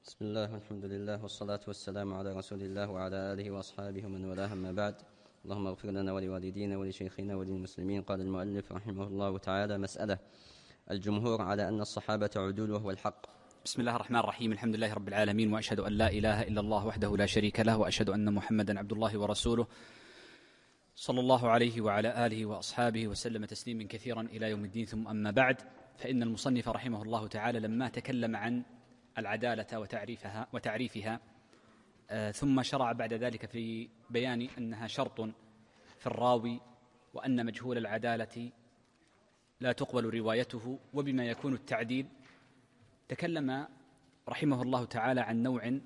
بسم الله والحمد لله والصلاة والسلام على رسول الله وعلى آله وأصحابه ومن والاه، أما بعد. اللهم اغفر لنا ولوالدينا ولشيخنا وللمسلمين. قال المؤلف رحمه الله تعالى: مسألة: الجمهور على أن الصحابة عدول وهو الحق. بسم الله الرحمن الرحيم. الحمد لله رب العالمين، وأشهد أن لا إله إلا الله وحده لا شريك له، وأشهد أن محمدا عبد الله ورسوله صلى الله عليه وعلى آله وأصحابه وسلم تسليما كثيرا إلى يوم الدين. ثم أما بعد، فإن المصنف رحمه الله تعالى لما تكلم عن العدالة وتعريفها ثم شرع بعد ذلك في بيان أنها شرط في الراوي، وأن مجهول العدالة لا تقبل روايته، وبما يكون التعديل، تكلم رحمه الله تعالى عن نوع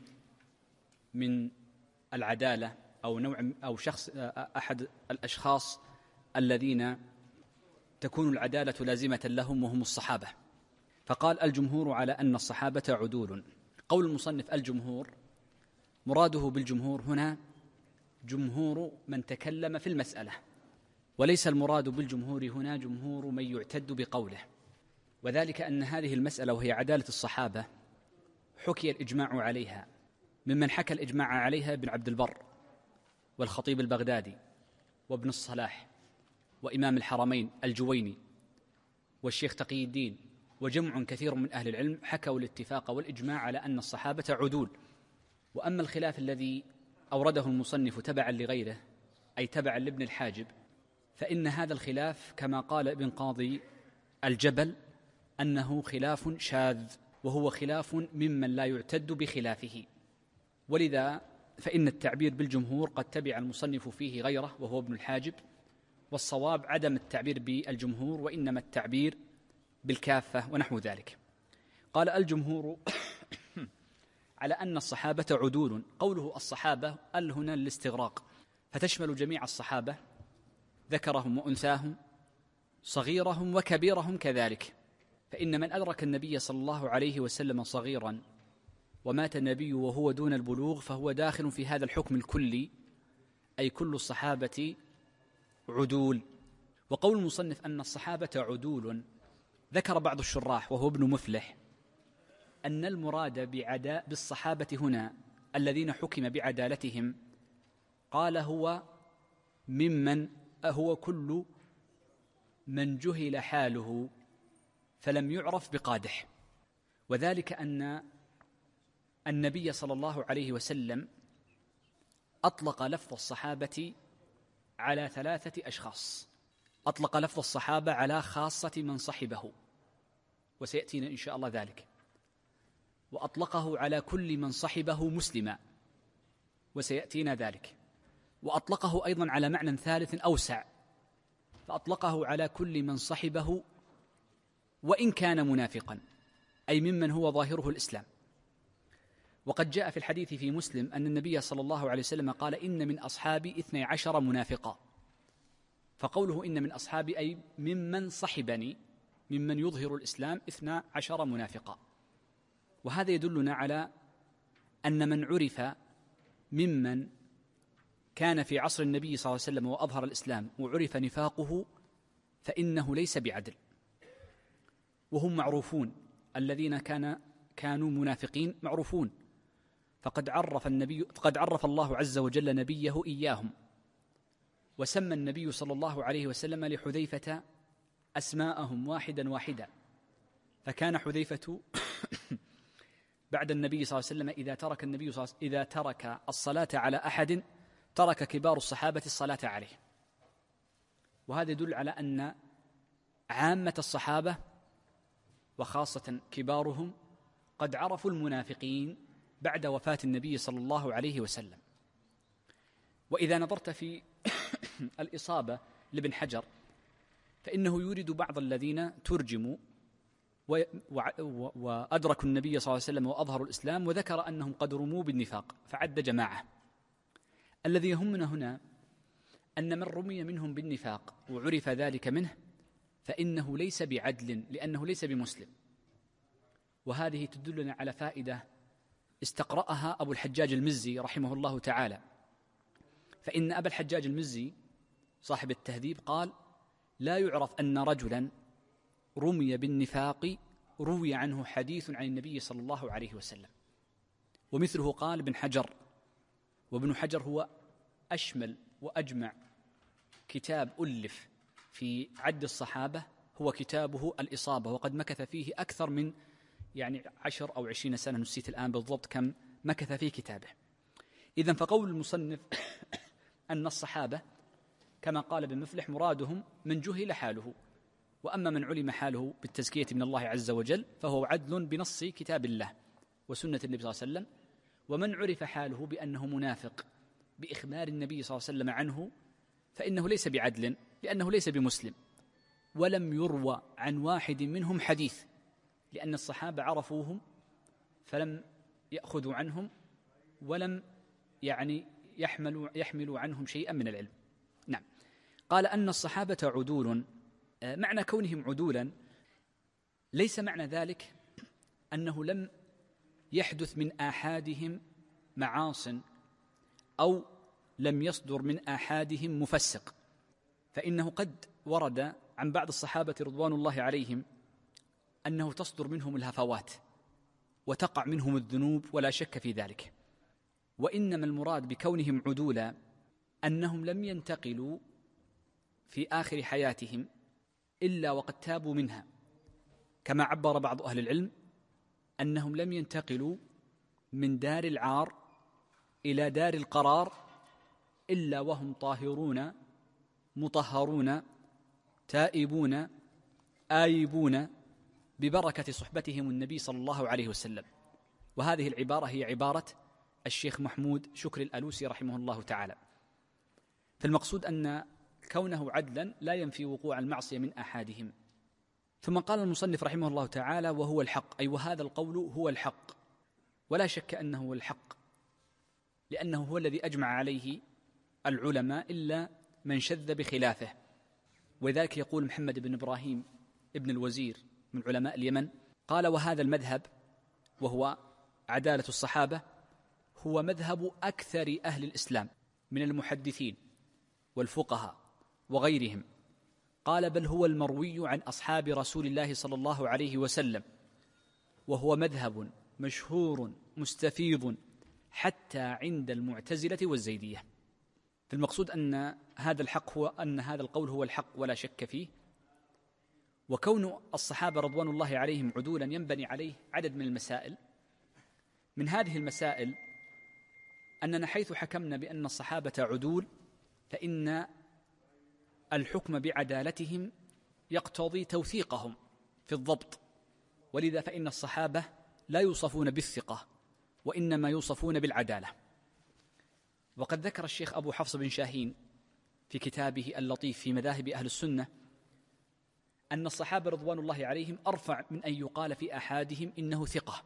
من العدالة أو شخص أحد الأشخاص الذين تكون العدالة لازمة لهم، وهم الصحابة. فقال: الجمهور على أن الصحابة عدول. قول المصنف الجمهور، مراده بالجمهور هنا جمهور من تكلم في المسألة، وليس المراد بالجمهور هنا جمهور من يعتد بقوله، وذلك أن هذه المسألة وهي عدالة الصحابة حكي الإجماع عليها، ممن حكى الإجماع عليها ابن عبد البر والخطيب البغدادي وابن الصلاح وإمام الحرمين الجويني والشيخ تقي الدين وجمع كثير من أهل العلم حكوا الاتفاق والإجماع على أن الصحابة عدول. وأما الخلاف الذي أورده المصنف تبعا لغيره، أي تبعا لابن الحاجب، فإن هذا الخلاف كما قال ابن قاضي الجبل أنه خلاف شاذ، وهو خلاف ممن لا يعتد بخلافه، ولذا فإن التعبير بالجمهور قد تبع المصنف فيه غيره وهو ابن الحاجب، والصواب عدم التعبير بالجمهور، وإنما التعبير بالكافة ونحو ذلك. قال: الجمهور على أن الصحابة عدول. قوله الصحابة هنا الاستغراق، فتشمل جميع الصحابة، ذكرهم وأنثاهم، صغيرهم وكبيرهم كذلك، فإن من أدرك النبي صلى الله عليه وسلم صغيرا ومات النبي وهو دون البلوغ فهو داخل في هذا الحكم الكلي، أي كل الصحابة عدول. وقول المصنف أن الصحابة عدول، ذكر بعض الشراح وهو ابن مفلح أن المراد بالصحابة هنا الذين حكم بعدالتهم، قال هو كل من جهل حاله فلم يعرف بقادح، وذلك أن النبي صلى الله عليه وسلم أطلق لفظ الصحابة على 3 أشخاص. أطلق لفظ الصحابة على خاصة من صحبه، وسيأتينا إن شاء الله ذلك، وأطلقه على كل من صحبه مسلما، وسيأتينا ذلك، وأطلقه أيضا على معنى ثالث أوسع، فأطلقه على كل من صحبه وإن كان منافقا، أي ممن هو ظاهره الإسلام. وقد جاء في الحديث في مسلم أن النبي صلى الله عليه وسلم قال: إن من أصحابي 12 منافقا. فقوله إن من أصحابي أي ممن صحبني، ممن يظهر الإسلام 12 منافقا. وهذا يدلنا على أن من عرف ممن كان في عصر النبي صلى الله عليه وسلم وأظهر الإسلام وعرف نفاقه فإنه ليس بعدل، وهم معروفون، الذين كانوا منافقين معروفون، فقد عرف الله عز وجل نبيه إياهم، وسمى النبي صلى الله عليه وسلم لحذيفة أسماءهم واحدا، فكان حذيفة بعد النبي صلى الله عليه وسلم إذا ترك الصلاة على أحد ترك كبار الصحابة الصلاة عليه. وهذا يدل على أن عامة الصحابة وخاصة كبارهم قد عرفوا المنافقين بعد وفاة النبي صلى الله عليه وسلم. وإذا نظرت في الإصابة لابن حجر فإنه يورد بعض الذين ترجموا وأدركوا النبي صلى الله عليه وسلم وأظهروا الإسلام، وذكر أنهم قد رموا بالنفاق فعد جماعة. الذي يهمنا هنا أن من رمي منهم بالنفاق وعرف ذلك منه فإنه ليس بعدل، لأنه ليس بمسلم. وهذه تدلنا على فائدة استقرأها أبو الحجاج المزي رحمه الله تعالى، فإن أبا الحجاج المزي صاحب التهذيب قال: لا يعرف أن رجلا رمي بالنفاق روي عنه حديث عن النبي صلى الله عليه وسلم. ومثله قال ابن حجر، وابن حجر هو أشمل وأجمع كتاب ألف في عد الصحابة هو كتابه الإصابة، وقد مكث فيه أكثر من 10 أو 20 سنة، نسيت الآن بالضبط كم مكث في كتابه. إذن فقول المصنف أن الصحابة كما قال ابن مفلح مرادهم من جهل حاله، وأما من علم حاله بالتزكية من الله عز وجل فهو عدل بنص كتاب الله وسنة النبي صلى الله عليه وسلم، ومن عرف حاله بأنه منافق بإخبار النبي صلى الله عليه وسلم عنه فإنه ليس بعدل، لأنه ليس بمسلم، ولم يروى عن واحد منهم حديث، لأن الصحابة عرفوهم فلم يأخذوا عنهم ولم يحملوا عنهم شيئا من العلم. نعم. قال أن الصحابة عدول. معنى كونهم عدولا ليس معنى ذلك أنه لم يحدث من آحادهم معاصٍ أو لم يصدر من آحادهم مفسق، فإنه قد ورد عن بعض الصحابة رضوان الله عليهم أنه تصدر منهم الهفوات وتقع منهم الذنوب ولا شك في ذلك، وإنما المراد بكونهم عدولا أنهم لم ينتقلوا في آخر حياتهم إلا وقد تابوا منها، كما عبر بعض أهل العلم أنهم لم ينتقلوا من دار العار إلى دار القرار إلا وهم طاهرون مطهرون تائبون آيبون ببركة صحبتهم النبي صلى الله عليه وسلم. وهذه العبارة هي عبارة الشيخ محمود شكر الألوسي رحمه الله تعالى. فالمقصود أن كونه عدلا لا ينفي وقوع المعصية من أحدهم. ثم قال المصنف رحمه الله تعالى وهو الحق، أي وهذا القول هو الحق، ولا شك أنه هو الحق، لأنه هو الذي أجمع عليه العلماء إلا من شذ بخلافه. وذلك يقول محمد بن إبراهيم ابن الوزير من علماء اليمن قال وهذا المذهب وهو عدالة الصحابة هو مذهب أكثر أهل الإسلام من المحدثين والفقهاء وغيرهم. قال بل هو المروي عن أصحاب رسول الله صلى الله عليه وسلم، وهو مذهب مشهور مستفيض حتى عند المعتزلة والزيدية. فالمقصود أن هذا الحق هو أن هذا القول هو الحق ولا شك فيه. وكون الصحابة رضوان الله عليهم عدولا ينبني عليه عدد من المسائل. من هذه المسائل أننا حيث حكمنا بأن الصحابة عدول فإن الحكم بعدالتهم يقتضي توثيقهم في الضبط، ولذا فإن الصحابة لا يوصفون بالثقة وإنما يوصفون بالعدالة. وقد ذكر الشيخ أبو حفص بن شاهين في كتابه اللطيف في مذاهب أهل السنة أن الصحابة رضوان الله عليهم أرفع من أن يقال في أحادهم إنه ثقة،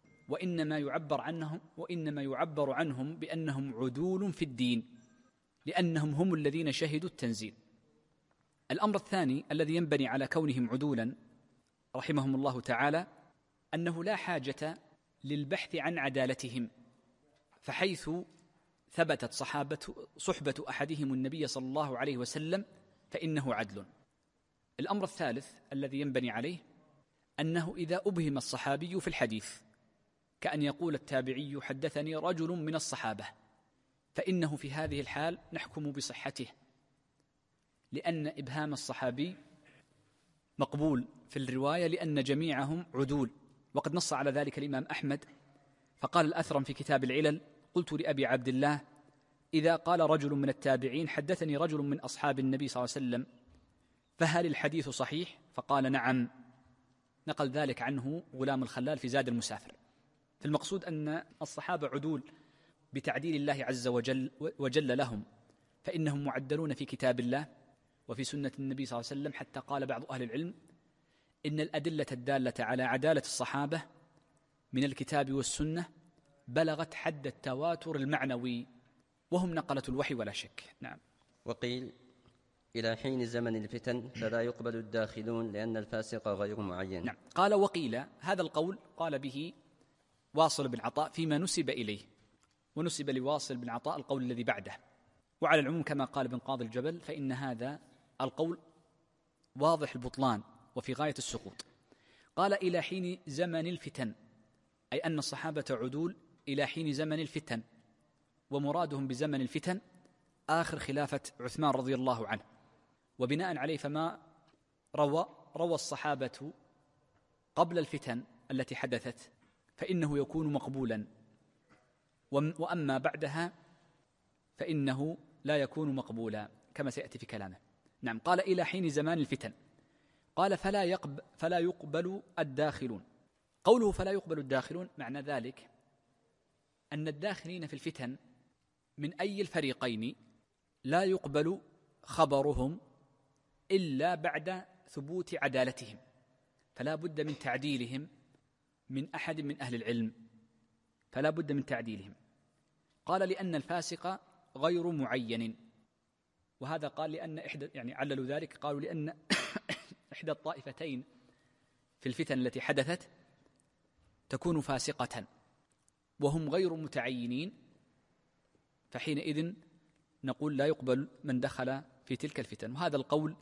وإنما يعبر عنهم بأنهم عدول في الدين، لأنهم هم الذين شهدوا التنزيل. الأمر الثاني الذي ينبني على كونهم عدولا رحمهم الله تعالى أنه لا حاجة للبحث عن عدالتهم، فحيث ثبتت صحبة أحدهم النبي صلى الله عليه وسلم فإنه عدل. الأمر الثالث الذي ينبني عليه أنه إذا أبهم الصحابي في الحديث كأن يقول التابعي حدثني رجل من الصحابة، فإنه في هذه الحال نحكم بصحته، لأن إبهام الصحابي مقبول في الرواية لأن جميعهم عدول. وقد نص على ذلك الإمام أحمد فقال الأثرم في كتاب العلل قلت لأبي عبد الله إذا قال رجل من التابعين حدثني رجل من أصحاب النبي صلى الله عليه وسلم فهل الحديث صحيح؟ فقال نعم. نقل ذلك عنه غلام الخلال في زاد المسافر. فالمقصود أن الصحابة عدول بتعديل الله عز وجل لهم، فإنهم معدلون في كتاب الله وفي سنة النبي صلى الله عليه وسلم، حتى قال بعض أهل العلم إن الأدلة الدالة على عدالة الصحابة من الكتاب والسنة بلغت حد التواتر المعنوي، وهم نقلة الوحي ولا شك. نعم. وقيل إلى حين زمن الفتن فلا يقبل الداخلون لأن الفاسق غير معين. نعم. قال وقيل هذا القول قال به واصل بن عطاء فيما نسب إليه، ونسب لواصل بن عطاء القول الذي بعده. وعلى العموم كما قال ابن قاضي الجبل فإن هذا القول واضح البطلان وفي غاية السقوط. قال إلى حين زمن الفتن، أي أن الصحابة عدول إلى حين زمن الفتن، ومرادهم بزمن الفتن آخر خلافة عثمان رضي الله عنه. وبناء عليه فما روى الصحابة قبل الفتن التي حدثت فإنه يكون مقبولا، وأما بعدها فإنه لا يكون مقبولا كما سيأتي في كلامه. نعم، قال إلى حين زمان الفتن، قال فلا يقبل الداخلون. قوله فلا يقبل الداخلون معنى ذلك أن الداخلين في الفتن من أي الفريقين لا يقبل خبرهم إلا بعد ثبوت عدالتهم، فلا بد من تعديلهم من أحد من أهل العلم، فلا بد من تعديلهم. قال لأن الفاسق غير معين، وهذا قال لأن عللوا ذلك، قالوا لأن إحدى الطائفتين في الفتن التي حدثت تكون فاسقة وهم غير متعينين، فحينئذ نقول لا يقبل من دخل في تلك الفتن. وهذا القول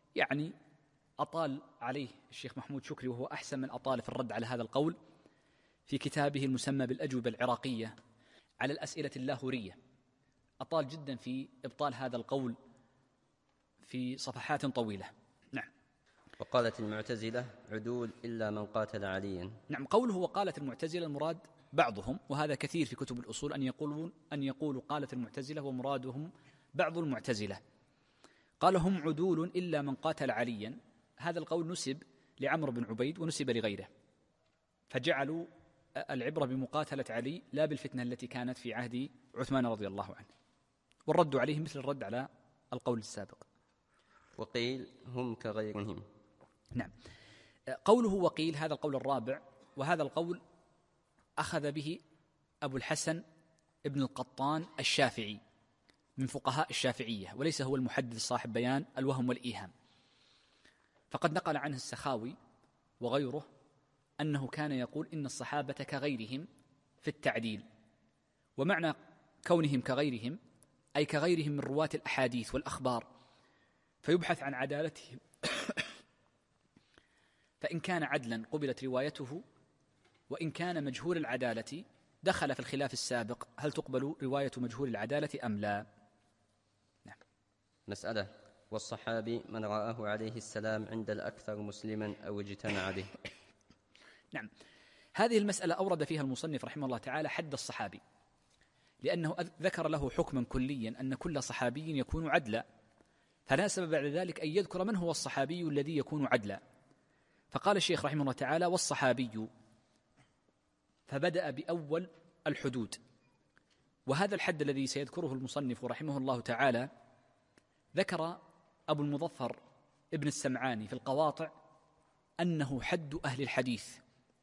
أطال عليه الشيخ محمود شكري، وهو أحسن من أطال في الرد على هذا القول في كتابه المسمى بالأجوبة العراقية على الأسئلة اللاهورية. أطال جدا في إبطال هذا القول في صفحات طويلة. نعم. وقالت المعتزلة عدول إلا من قاتل عليا. نعم، قوله وقالت المعتزلة المراد بعضهم، وهذا كثير في كتب الأصول أن يقولوا قالت المعتزلة ومرادهم بعض المعتزلة. قال هم عدول إلا من قاتل عليا، هذا القول نسب لعمرو بن عبيد ونسب لغيره، فجعلوا العبرة بمقاتلة علي لا بالفتنة التي كانت في عهد عثمان رضي الله عنه، والرد عليه مثل الرد على القول السابق. وقيل هم كغيرهم. نعم، قوله وقيل هذا القول الرابع، وهذا القول أخذ به أبو الحسن ابن القطان الشافعي من فقهاء الشافعية، وليس هو المحدث صاحب بيان الوهم والإيهام، فقد نقل عنه السخاوي وغيره أنه كان يقول إن الصحابة كغيرهم في التعديل، ومعنى كونهم كغيرهم أي كغيرهم من رواة الأحاديث والأخبار، فيبحث عن عدالتهم فإن كان عدلا قبلت روايته، وإن كان مجهول العدالة دخل في الخلاف السابق هل تقبل رواية مجهول العدالة أم لا. نعم. مسألة: والصحابي من رآه عليه السلام عند الأكثر مسلما أو اجتمع به. نعم، هذه المسألة أورد فيها المصنف رحمه الله تعالى حد الصحابي، لأنه ذكر له حكما كليا أن كل صحابي يكون عدلا، فلا سبب بعد ذلك أن يذكر من هو الصحابي الذي يكون عدلا. فقال الشيخ رحمه الله تعالى والصحابي، فبدأ بأول الحدود، وهذا الحد الذي سيذكره المصنف رحمه الله تعالى ذكر أبو المظفر ابن السمعاني في القواطع أنه حد أهل الحديث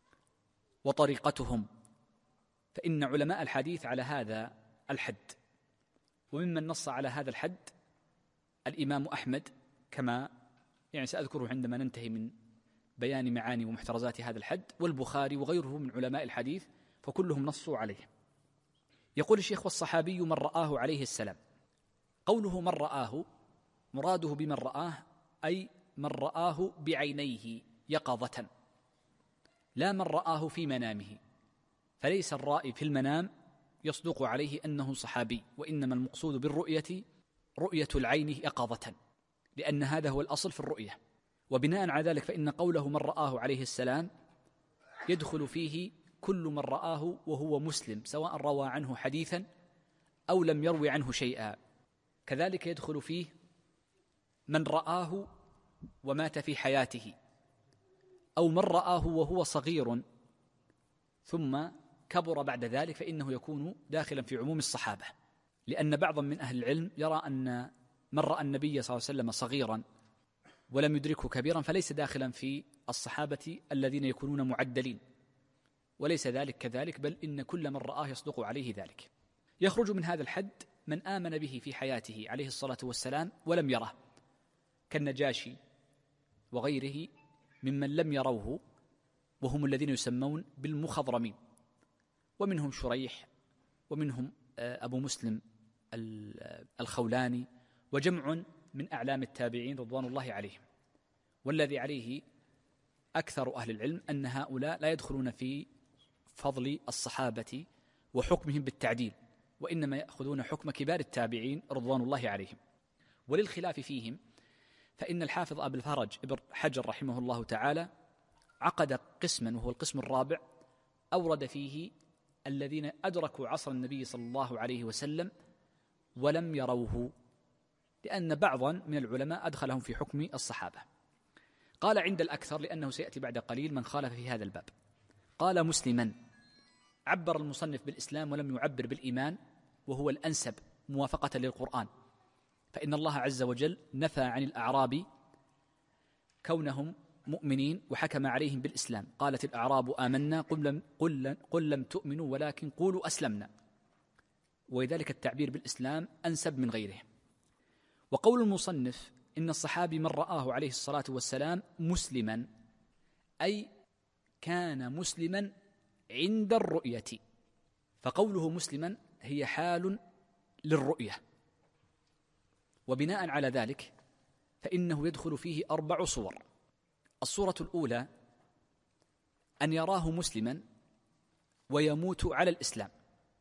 وطريقتهم، فإن علماء الحديث على هذا الحد، وممن نص على هذا الحد الإمام أحمد، كما سأذكره عندما ننتهي من بيان معاني ومحترزات هذا الحد، والبخاري وغيره من علماء الحديث، فكلهم نصوا عليه. يقول الشيخ والصحابي من رآه عليه السلام. قوله من رآه مراده بمن رآه أي من رآه بعينيه يقظة، لا من رآه في منامه، فليس الرائي في المنام يصدق عليه أنه صحابي، وإنما المقصود بالرؤية رؤية العين يقظة، لأن هذا هو الأصل في الرؤية. وبناء على ذلك فإن قوله من رآه عليه السلام يدخل فيه كل من رآه وهو مسلم، سواء روى عنه حديثا أو لم يروي عنه شيئا. كذلك يدخل فيه من رآه ومات في حياته، أو من رآه وهو صغير ثم كبر بعد ذلك، فإنه يكون داخلا في عموم الصحابة، لأن بعضا من أهل العلم يرى أن من رأى النبي صلى الله عليه وسلم صغيرا ولم يدركه كبيرا فليس داخلا في الصحابة الذين يكونون معدلين، وليس ذلك كذلك، بل إن كل من رآه يصدق عليه ذلك. يخرج من هذا الحد من آمن به في حياته عليه الصلاة والسلام ولم يره، كالنجاشي وغيره ممن لم يروه، وهم الذين يسمون بالمخضرمين، ومنهم شريح، ومنهم أبو مسلم الخولاني، وجمع من أعلام التابعين رضوان الله عليهم. والذي عليه أكثر أهل العلم أن هؤلاء لا يدخلون في فضل الصحابة وحكمهم بالتعديل، وإنما يأخذون حكم كبار التابعين رضوان الله عليهم. وللخلاف فيهم فإن الحافظ أبو الفرج ابن حجر رحمه الله تعالى عقد قسما، وهو القسم الرابع، أورد فيه الذين أدركوا عصر النبي صلى الله عليه وسلم ولم يروه، لأن بعضا من العلماء أدخلهم في حكم الصحابة. قال عند الأكثر، لأنه سيأتي بعد قليل من خالف في هذا الباب. قال مسلما، عبر المصنف بالإسلام ولم يعبر بالإيمان، وهو الأنسب موافقة للقرآن، فإن الله عز وجل نفى عن الأعراب كونهم مؤمنين وحكم عليهم بالإسلام. قالت الأعراب آمنا قل لم تؤمنوا ولكن قولوا أسلمنا، ولذلك التعبير بالإسلام أنسب من غيره. وقول المصنف إن الصحابي من رآه عليه الصلاة والسلام مسلما، أي كان مسلما عند الرؤية، فقوله مسلما هي حال للرؤية. وبناء على ذلك فإنه يدخل فيه 4 صور. الصورة الأولى أن يراه مسلما ويموت على الإسلام،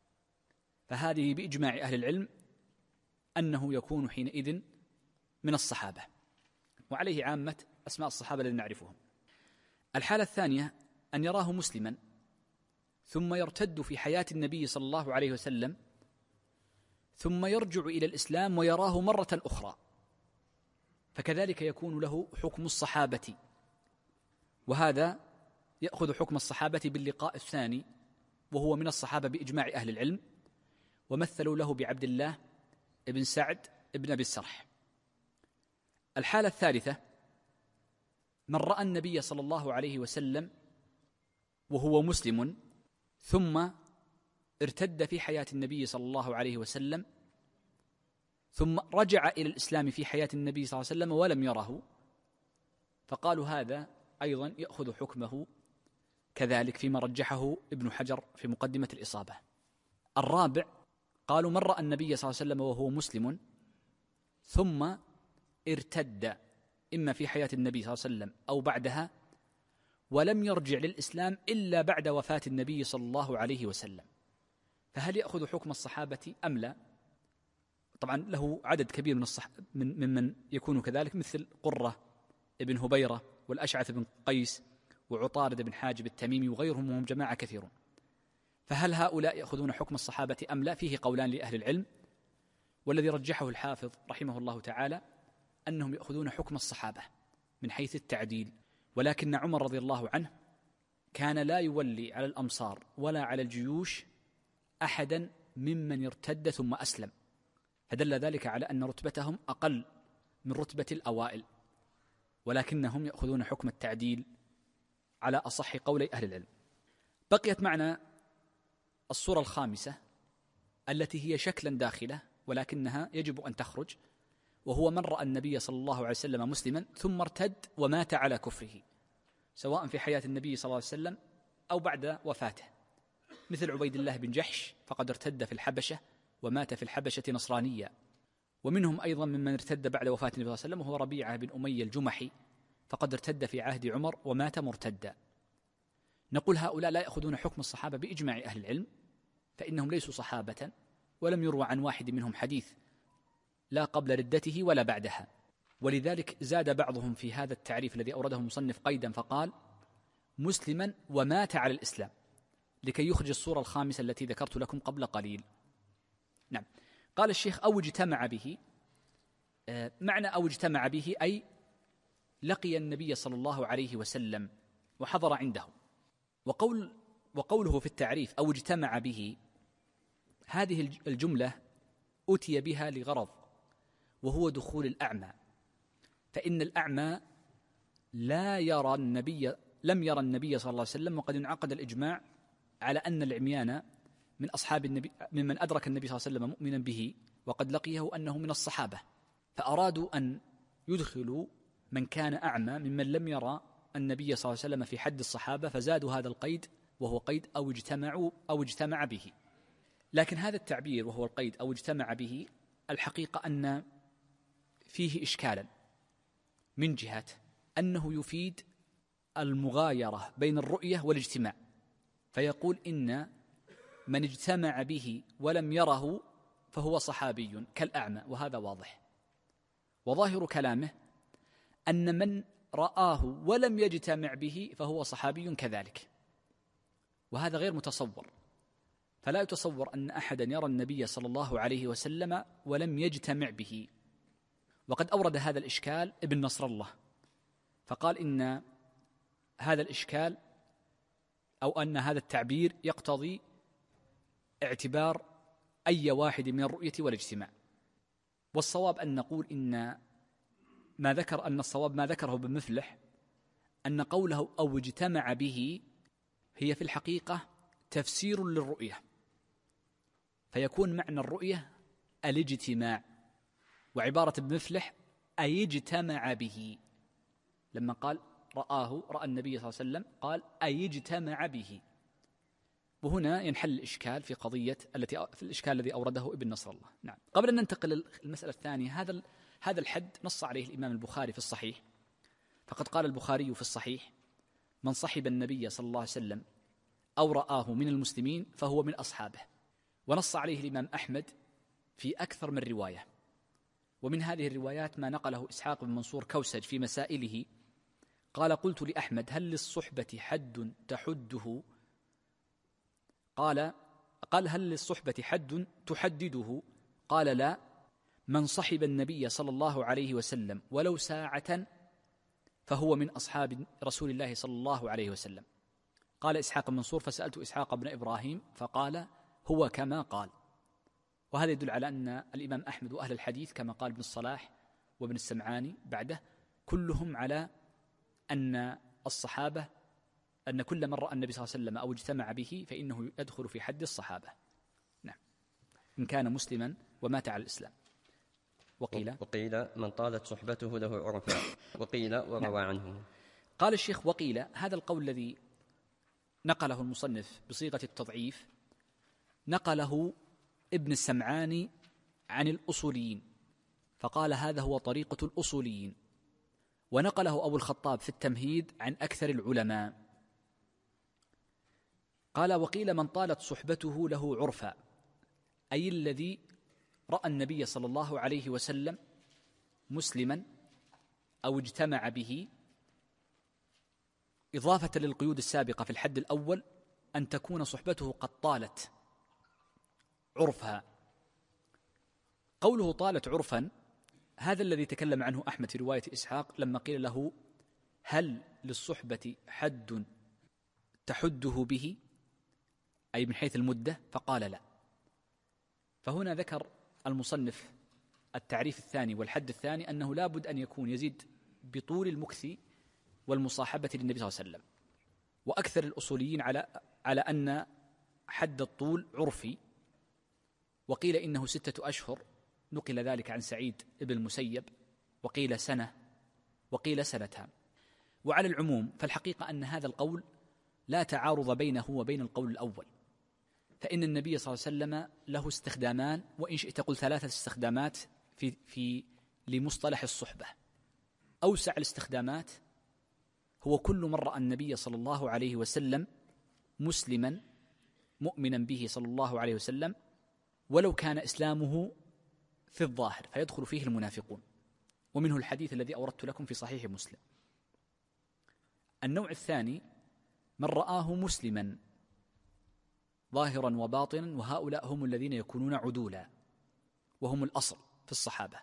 فهذه بإجماع أهل العلم أنه يكون حينئذ من الصحابة، وعليه عامة أسماء الصحابة الذين نعرفهم. الحالة الثانية أن يراه مسلما ثم يرتد في حياة النبي صلى الله عليه وسلم، ثم يرجع إلى الإسلام ويراه مرة أخرى، فكذلك يكون له حكم الصحابة، وهذا يأخذ حكم الصحابة باللقاء الثاني، وهو من الصحابة بإجماع أهل العلم، ومثلوا له بعبد الله ابن سعد ابن أبي السرح. الحالة الثالثة من رأى النبي صلى الله عليه وسلم وهو مسلم ثم ارتد في حياة النبي صلى الله عليه وسلم، ثم رجع إلى الإسلام في حياة النبي صلى الله عليه وسلم ولم يره، فقالوا هذا أيضا يأخذ حكمه كذلك، فيما رجحه ابن حجر في مقدمة الإصابة. الرابع قالوا من رأى النبي صلى الله عليه وسلم وهو مسلم ثم ارتد، إما في حياة النبي صلى الله عليه وسلم أو بعدها، ولم يرجع للإسلام إلا بعد وفاة النبي صلى الله عليه وسلم، فهل يأخذ حكم الصحابة أم لا؟ طبعا له عدد كبير ممن يكون كذلك، مثل قرة ابن هبيرة والأشعث بن قيس وعطارد بن حاجب التميمي وغيرهم، وهم جماعة كثيرون. فهل هؤلاء يأخذون حكم الصحابة أم لا؟ فيه قولان لأهل العلم، والذي رجحه الحافظ رحمه الله تعالى أنهم يأخذون حكم الصحابة من حيث التعديل، ولكن عمر رضي الله عنه كان لا يولي على الأمصار ولا على الجيوش أحدا ممن ارتد ثم أسلم، فدل ذلك على أن رتبتهم أقل من رتبة الأوائل، ولكنهم يأخذون حكم التعديل على أصح قولي أهل العلم. بقيت معنا الصورة الخامسة التي هي شكلا داخلة ولكنها يجب أن تخرج، وهو من رأى النبي صلى الله عليه وسلم مسلما ثم ارتد ومات على كفره، سواء في حياة النبي صلى الله عليه وسلم أو بعد وفاته، مثل عبيد الله بن جحش فقد ارتد في الحبشة ومات في الحبشة نصرانيا. ومنهم أيضا ممن ارتد بعد وفاة النبي صلى الله عليه وسلم وهو ربيعة بن أمية الجمحي، فقد ارتد في عهد عمر ومات مرتدا. نقول هؤلاء لا يأخذون حكم الصحابة بإجماع أهل العلم، فإنهم ليسوا صحابة، ولم يروى عن واحد منهم حديث لا قبل ردته ولا بعدها. ولذلك زاد بعضهم في هذا التعريف الذي أورده المصنف قيدا فقال مسلما ومات على الإسلام، لكي يخرج الصورة الخامسة التي ذكرت لكم قبل قليل. نعم. قال الشيخ أو اجتمع به، معنى أو اجتمع به أي لقي النبي صلى الله عليه وسلم وحضر عنده. وقوله في التعريف أو اجتمع به، هذه الجملة أتي بها لغرض، وهو دخول الأعمى، فإن الأعمى لم يرى النبي صلى الله عليه وسلم، وقد انعقد الإجماع على أن العميان من أصحاب النبي ممن أدرك النبي صلى الله عليه وسلم مؤمنا به وقد لقيه أنه من الصحابة، فأرادوا أن يدخلوا من كان أعمى ممن لم يرى النبي صلى الله عليه وسلم في حد الصحابة، فزادوا هذا القيد وهو قيد أو اجتمع به. لكن هذا التعبير وهو القيد أو اجتمع به الحقيقة أن فيه إشكالا، من جهة أنه يفيد المغايرة بين الرؤية والاجتماع، فيقول إن من اجتمع به ولم يره فهو صحابي كالأعمى، وهذا واضح. وظاهر كلامه أن من رآه ولم يجتمع به فهو صحابي كذلك، وهذا غير متصور. فلا يتصور أن أحدا يرى النبي صلى الله عليه وسلم ولم يجتمع به. وقد أورد هذا الإشكال ابن نصر الله، فقال إن هذا الإشكال أو أن هذا التعبير يقتضي اعتبار أي واحد من الرؤية والاجتماع. والصواب أن نقول إن الصواب ما ذكره ابن مفلح، أن قوله أو اجتمع به هي في الحقيقة تفسير للرؤية، فيكون معنى الرؤية الاجتماع. وعبارة ابن مفلح أي اجتمع به، لما قال رأى النبي صلى الله عليه وسلم قال أي اجتمع به. وهنا ينحل الإشكال في الإشكال الذي أورده ابن نصر الله. نعم. قبل أن ننتقل للمسألة الثانية، هذا الحد نص عليه الإمام البخاري في الصحيح، فقد قال البخاري في الصحيح: من صحب النبي صلى الله عليه وسلم أو رآه من المسلمين فهو من أصحابه. ونص عليه الإمام أحمد في أكثر من رواية، ومن هذه الروايات ما نقله إسحاق بن منصور كوسج في مسائله، قال: قلت لأحمد: هل للصحبة حد تحده؟ قال هل للصحبة حد تحدده؟ قال: لا، من صحب النبي صلى الله عليه وسلم ولو ساعة فهو من أصحاب رسول الله صلى الله عليه وسلم. قال إسحاق بن منصور: فسألت إسحاق بن إبراهيم فقال: هو كما قال. وهذا يدل على أن الإمام أحمد وأهل الحديث كما قال ابن الصلاح وابن السمعاني بعده كلهم على أن الصحابة، أن كل من رأى النبي صلى الله عليه وسلم أو اجتمع به فإنه يدخل في حد الصحابة، نعم، إن كان مسلما ومات على الإسلام. وقيل من طالت صحبته له عرفا، وقيل وروى نعم. عنه. قال الشيخ: وقيل، هذا القول الذي نقله المصنف بصيغة التضعيف نقله ابن السمعاني عن الأصوليين، فقال هذا هو طريقة الأصوليين. ونقله أبو الخطاب في التمهيد عن أكثر العلماء. قال: وقيل من طالت صحبته له عرفا، أي الذي رأى النبي صلى الله عليه وسلم مسلما أو اجتمع به، إضافة للقيود السابقة في الحد الأول أن تكون صحبته قد طالت عرفها. قوله طالت عرفا هذا الذي تكلم عنه أحمد في رواية إسحاق لما قيل له: هل للصحبة حد تحده به، أي من حيث المدة؟ فقال: لا. فهنا ذكر المصنف التعريف الثاني والحد الثاني أنه لا بد أن يكون يزيد بطول المكث والمصاحبة للنبي صلى الله عليه وسلم. وأكثر الأصوليين على أن حد الطول عرفي، وقيل إنه 6 أشهر، نقل ذلك عن سعيد بن المسيب، وقيل سنة، وقيل سنتان. وعلى العموم فالحقيقة أن هذا القول لا تعارض بينه وبين القول الأول، فإن النبي صلى الله عليه وسلم له استخدامان، وإن شئت قل 3 استخدامات في لمصطلح الصحبة. أوسع الاستخدامات هو كل من رأى النبي صلى الله عليه وسلم مسلما مؤمنا به صلى الله عليه وسلم ولو كان إسلامه في الظاهر، فيدخل فيه المنافقون، ومنه الحديث الذي أوردت لكم في صحيح مسلم. النوع الثاني من رآه مسلما ظاهرا وباطنا، وهؤلاء هم الذين يكونون عدولا، وهم الأصل في الصحابة.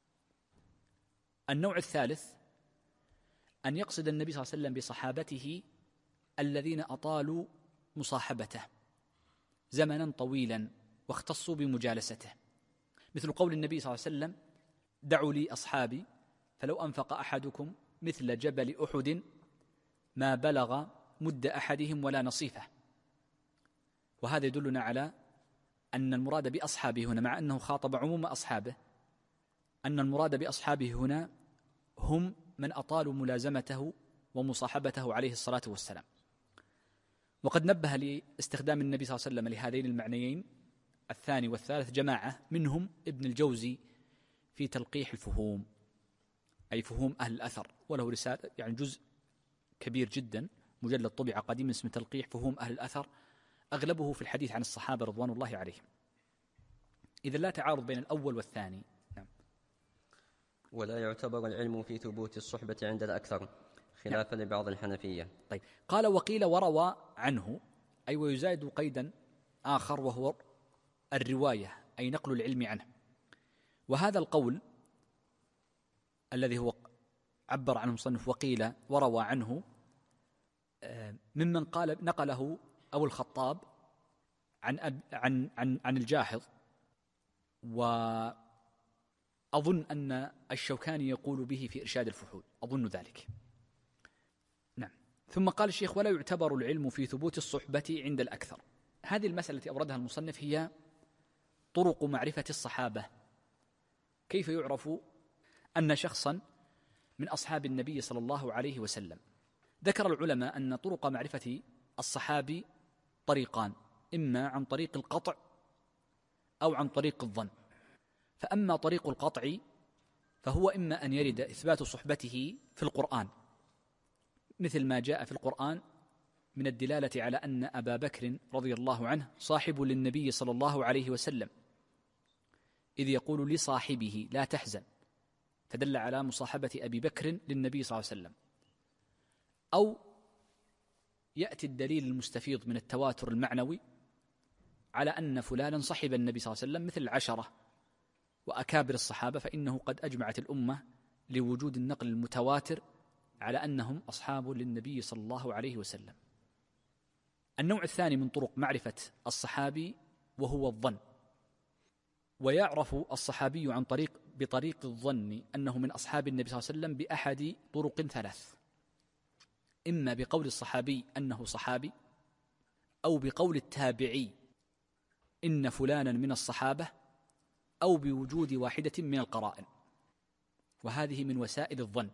النوع الثالث أن يقصد النبي صلى الله عليه وسلم بصحابته الذين أطالوا مصاحبته زمنا طويلا واختصوا بمجالسته، مثل قول النبي صلى الله عليه وسلم: دعوا لي أصحابي فلو أنفق أحدكم مثل جبل أحد ما بلغ مد أحدهم ولا نصيفه. وهذا يدلنا على أن المراد بأصحابه هنا، مع أنه خاطب عموم أصحابه، أن المراد بأصحابه هنا هم من أطالوا ملازمته ومصاحبته عليه الصلاة والسلام. وقد نبه لاستخدام النبي صلى الله عليه وسلم لهذين المعنيين الثاني والثالث جماعة، منهم ابن الجوزي في تلقيح الفهوم، أي فهوم أهل الأثر، وله رسالة يعني جزء كبير جدا، مجلد طبع قديم اسمه تلقيح فهوم أهل الأثر، أغلبه في الحديث عن الصحابة رضوان الله عليهم. إذا لا تعارض بين الأول والثاني. نعم. ولا يعتبر العلم في ثبوت الصحبة عند الأكثر خلافا لبعض الحنفية. طيب، قال وقيل وروى عنه، أي ويزاد قيدا آخر وهو الرواية، أي نقل العلم عنه. وهذا القول الذي هو عبر عنه المصنف وقيل وروى عنه ممن قال نقله أبو الخطاب عن الجاحظ، وأظن أن الشوكاني يقول به في إرشاد الفحول، أظن ذلك. نعم. ثم قال الشيخ ولا يعتبر العلم في ثبوت الصحبة عند الأكثر. هذه المسألة التي أوردها المصنف هي طرق معرفة الصحابة. كيف يعرف أن شخصا من أصحاب النبي صلى الله عليه وسلم؟ ذكر العلماء أن طرق معرفة الصحابي طريقان، إما عن طريق القطع أو عن طريق الظن. فأما طريق القطع فهو إما أن يرد إثبات صحبته في القرآن، مثل ما جاء في القرآن من الدلالة على أن أبا بكر رضي الله عنه صاحب للنبي صلى الله عليه وسلم، إذ يقول لصاحبه لا تحزن، فدل على مصاحبة أبي بكر للنبي صلى الله عليه وسلم. أو يأتي الدليل المستفيض من التواتر المعنوي على أن فلانا صحب النبي صلى الله عليه وسلم، مثل العشرة وأكابر الصحابة، فإنه قد أجمعت الأمة لوجود النقل المتواتر على أنهم أصحاب للنبي صلى الله عليه وسلم. النوع الثاني من طرق معرفة الصحابي وهو الظن. ويعرف الصحابي بطريق الظن أنه من أصحاب النبي صلى الله عليه وسلم بأحد طرق ثلاث: إما بقول الصحابي أنه صحابي، أو بقول التابعي إن فلانا من الصحابة، أو بوجود واحدة من القرائن. وهذه من وسائل الظن.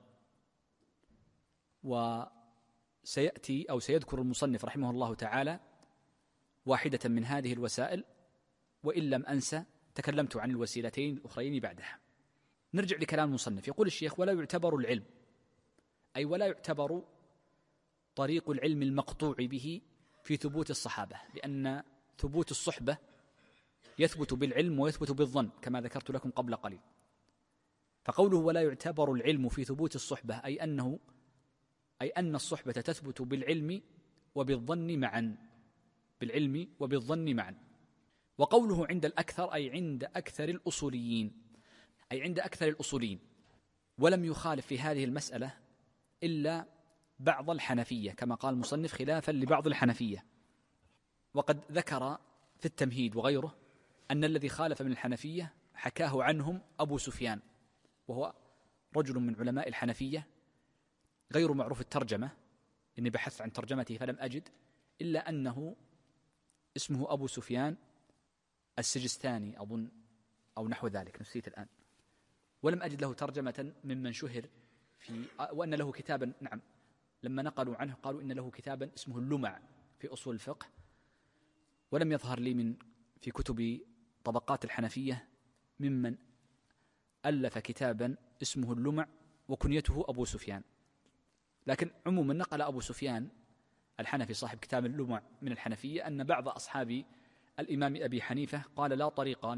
وسيأتي أو سيذكر المصنف رحمه الله تعالى واحدة من هذه الوسائل، وإن لم أنسى تكلمت عن الوسيلتين الأخرين بعدها. نرجع لكلام المصنف. يقول الشيخ ولا يعتبر العلم، أي ولا يعتبر طريق العلم المقطوع به في ثبوت الصحابة، لأن ثبوت الصحبة يثبت بالعلم ويثبت بالظن كما ذكرت لكم قبل قليل. فقوله ولا يعتبر العلم في ثبوت الصحبة أي أن الصحبة تثبت بالعلم وبالظن معا، بالعلم وبالظن معا. وقوله عند الأكثر أي عند أكثر الأصوليين، أي عند أكثر الأصوليين. ولم يخالف في هذه المسألة إلا بعض الحنفية كما قال المصنف خلافا لبعض الحنفية. وقد ذكر في التمهيد وغيره أن الذي خالف من الحنفية حكاه عنهم أبو سفيان، وهو رجل من علماء الحنفية غير معروف الترجمة، إني بحثت عن ترجمته فلم أجد، إلا أنه اسمه أبو سفيان السجستاني أظن أو نحو ذلك، نسيت الآن، ولم أجد له ترجمة ممن شهر وأن له كتابا. نعم، لما نقلوا عنه قالوا إن له كتابا اسمه اللمع في أصول الفقه، ولم يظهر لي في كتب طبقات الحنفية ممن ألف كتابا اسمه اللمع وكنيته أبو سفيان. لكن عموما نقل أبو سفيان الحنفي صاحب كتاب اللمع من الحنفية أن بعض أصحاب الإمام أبي حنيفة قال لا طريق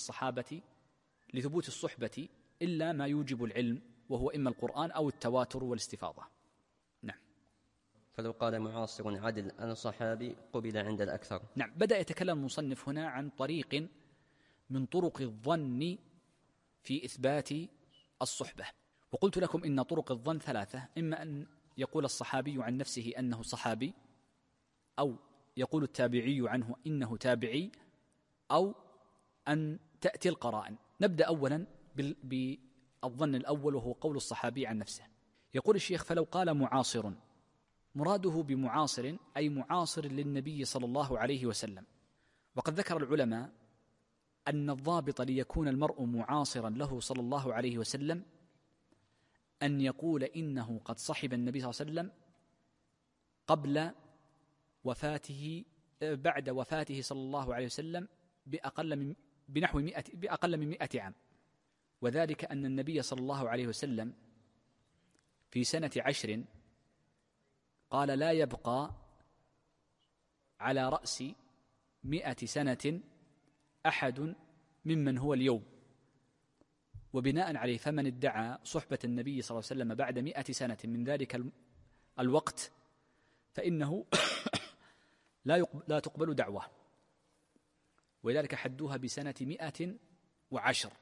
لثبوت الصحبة إلا ما يوجب العلم، وهو إما القرآن أو التواتر والاستفاضة. نعم. فلو قال معاصر عدل أنا صحابي قبل عند الأكثر. نعم. بدأ يتكلم المصنف هنا عن طريق من طرق الظن في إثبات الصحبة. وقلت لكم إن طرق الظن ثلاثة: إما أن يقول الصحابي عن نفسه أنه صحابي، أو يقول التابعي عنه إنه تابعي، أو أن تأتي القرائن. نبدأ أولا بالظن الأول وهو قول الصحابي عن نفسه. يقول الشيخ فلو قال معاصر، مراده بمعاصر أي معاصر للنبي صلى الله عليه وسلم. وقد ذكر العلماء أن الضابط ليكون المرء معاصرا له صلى الله عليه وسلم أن يقول إنه قد صحب النبي صلى الله عليه وسلم قبل وفاته، بعد وفاته صلى الله عليه وسلم بأقل من 100 عام. وذلك أن النبي صلى الله عليه وسلم في سنة 10 قال لا يبقى على رأس 100 سنة أحد ممن هو اليوم، وبناء عليه فمن ادعى صحبة النبي صلى الله عليه وسلم بعد 100 سنة من ذلك الوقت فإنه لا تقبل دعوة، ولذلك حدوها بسنة 110.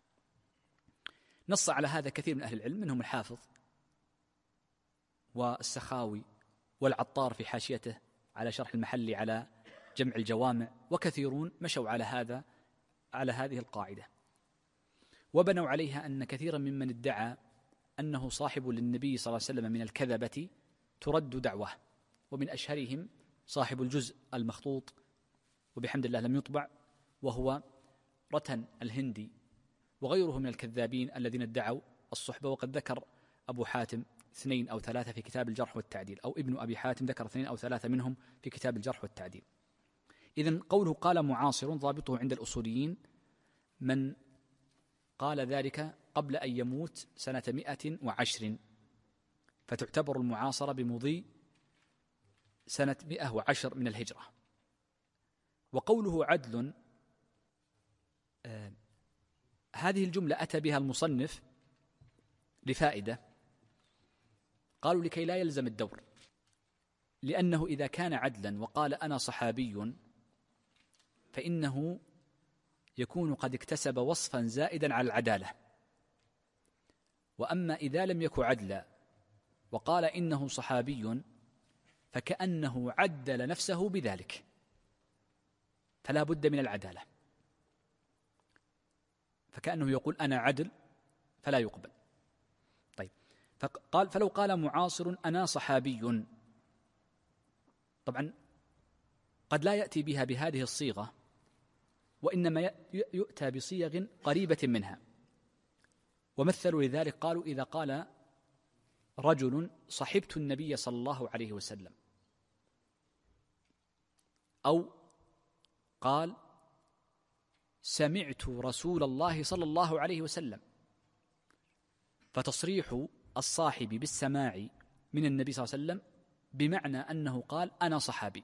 نص على هذا كثير من أهل العلم، منهم الحافظ والسخاوي والعطار في حاشيته على شرح المحلي على جمع الجوامع، وكثيرون مشوا على هذه القاعدة، وبنوا عليها أن كثيرا ممن ادعى أنه صاحب للنبي صلى الله عليه وسلم من الكذبة ترد دعوة، ومن أشهرهم صاحب الجزء المخطوط وبحمد الله لم يطبع، وهو رتن الهندي، وغيره من الكذابين الذين ادعوا الصحبة. وقد ذكر أبو حاتم 2 أو 3 في كتاب الجرح والتعديل، أو ابن أبي حاتم ذكر 2 أو 3 منهم في كتاب الجرح والتعديل. إذن قوله قال معاصر ضابطه عند الأصوليين من قال ذلك قبل أن يموت سنة 110، فتعتبر المعاصرة بمضي سنة 110 من الهجرة. وقوله عدل، هذه الجملة أتى بها المصنف لفائدة، قالوا لكي لا يلزم الدور، لأنه إذا كان عدلا وقال أنا صحابي فإنه يكون قد اكتسب وصفا زائدا على العدالة، وأما إذا لم يكن عدلا وقال إنه صحابي فكأنه عدل نفسه بذلك، فلا بد من العدالة، فكأنه يقول أنا عدل فلا يقبل. طيب، فلو قال معاصر أنا صحابي، طبعا قد لا يأتي بها بهذه الصيغة، وإنما يؤتى بصيغ قريبة منها. ومثلوا لذلك قالوا إذا قال رجل صحبت النبي صلى الله عليه وسلم، أو قال سمعت رسول الله صلى الله عليه وسلم، فتصريح الصاحب بالسماع من النبي صلى الله عليه وسلم بمعنى أنه قال أنا صحابي.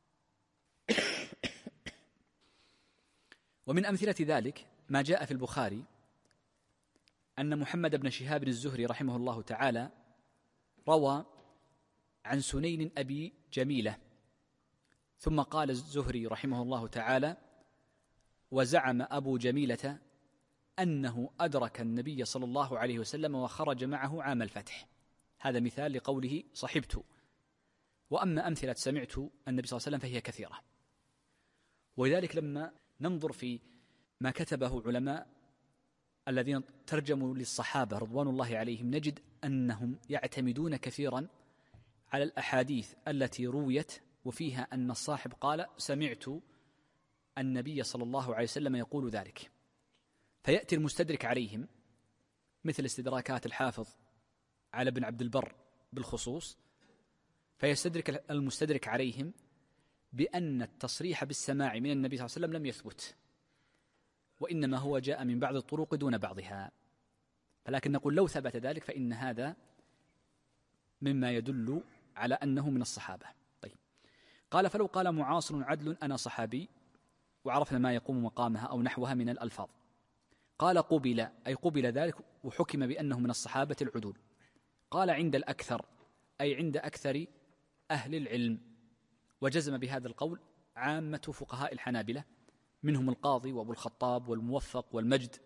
ومن أمثلة ذلك ما جاء في البخاري أن محمد بن شهاب الزهري رحمه الله تعالى روى عن سنين أبي جميلة، ثم قال الزهري رحمه الله تعالى وزعم أبو جميلة أنه أدرك النبي صلى الله عليه وسلم وخرج معه عام الفتح. هذا مثال لقوله صحبت. وأما أمثلة سمعت النبي صلى الله عليه وسلم فهي كثيرة، ولذلك لما ننظر في ما كتبه علماء الذين ترجموا للصحابة رضوان الله عليهم نجد أنهم يعتمدون كثيرا على الأحاديث التي رويت وفيها أن الصاحب قال سمعت النبي صلى الله عليه وسلم يقول ذلك، فيأتي المستدرك عليهم مثل استدراكات الحافظ على ابن عبد البر بالخصوص، فيستدرك المستدرك عليهم بأن التصريح بالسماع من النبي صلى الله عليه وسلم لم يثبت، وإنما هو جاء من بعض الطرق دون بعضها. فلكن نقول لو ثبت ذلك فإن هذا مما يدل على أنه من الصحابة. طيب، قال فلو قال معاصر عدل أنا صحابي، وعرفنا ما يقوم مقامها أو نحوها من الألفاظ. قال قبل، أي قبل ذلك وحكم بأنه من الصحابة العدول. قال عند الأكثر، أي عند أكثر أهل العلم، وجزم بهذا القول عامة فقهاء الحنابلة، منهم القاضي وأبو الخطاب والموفق والمجد،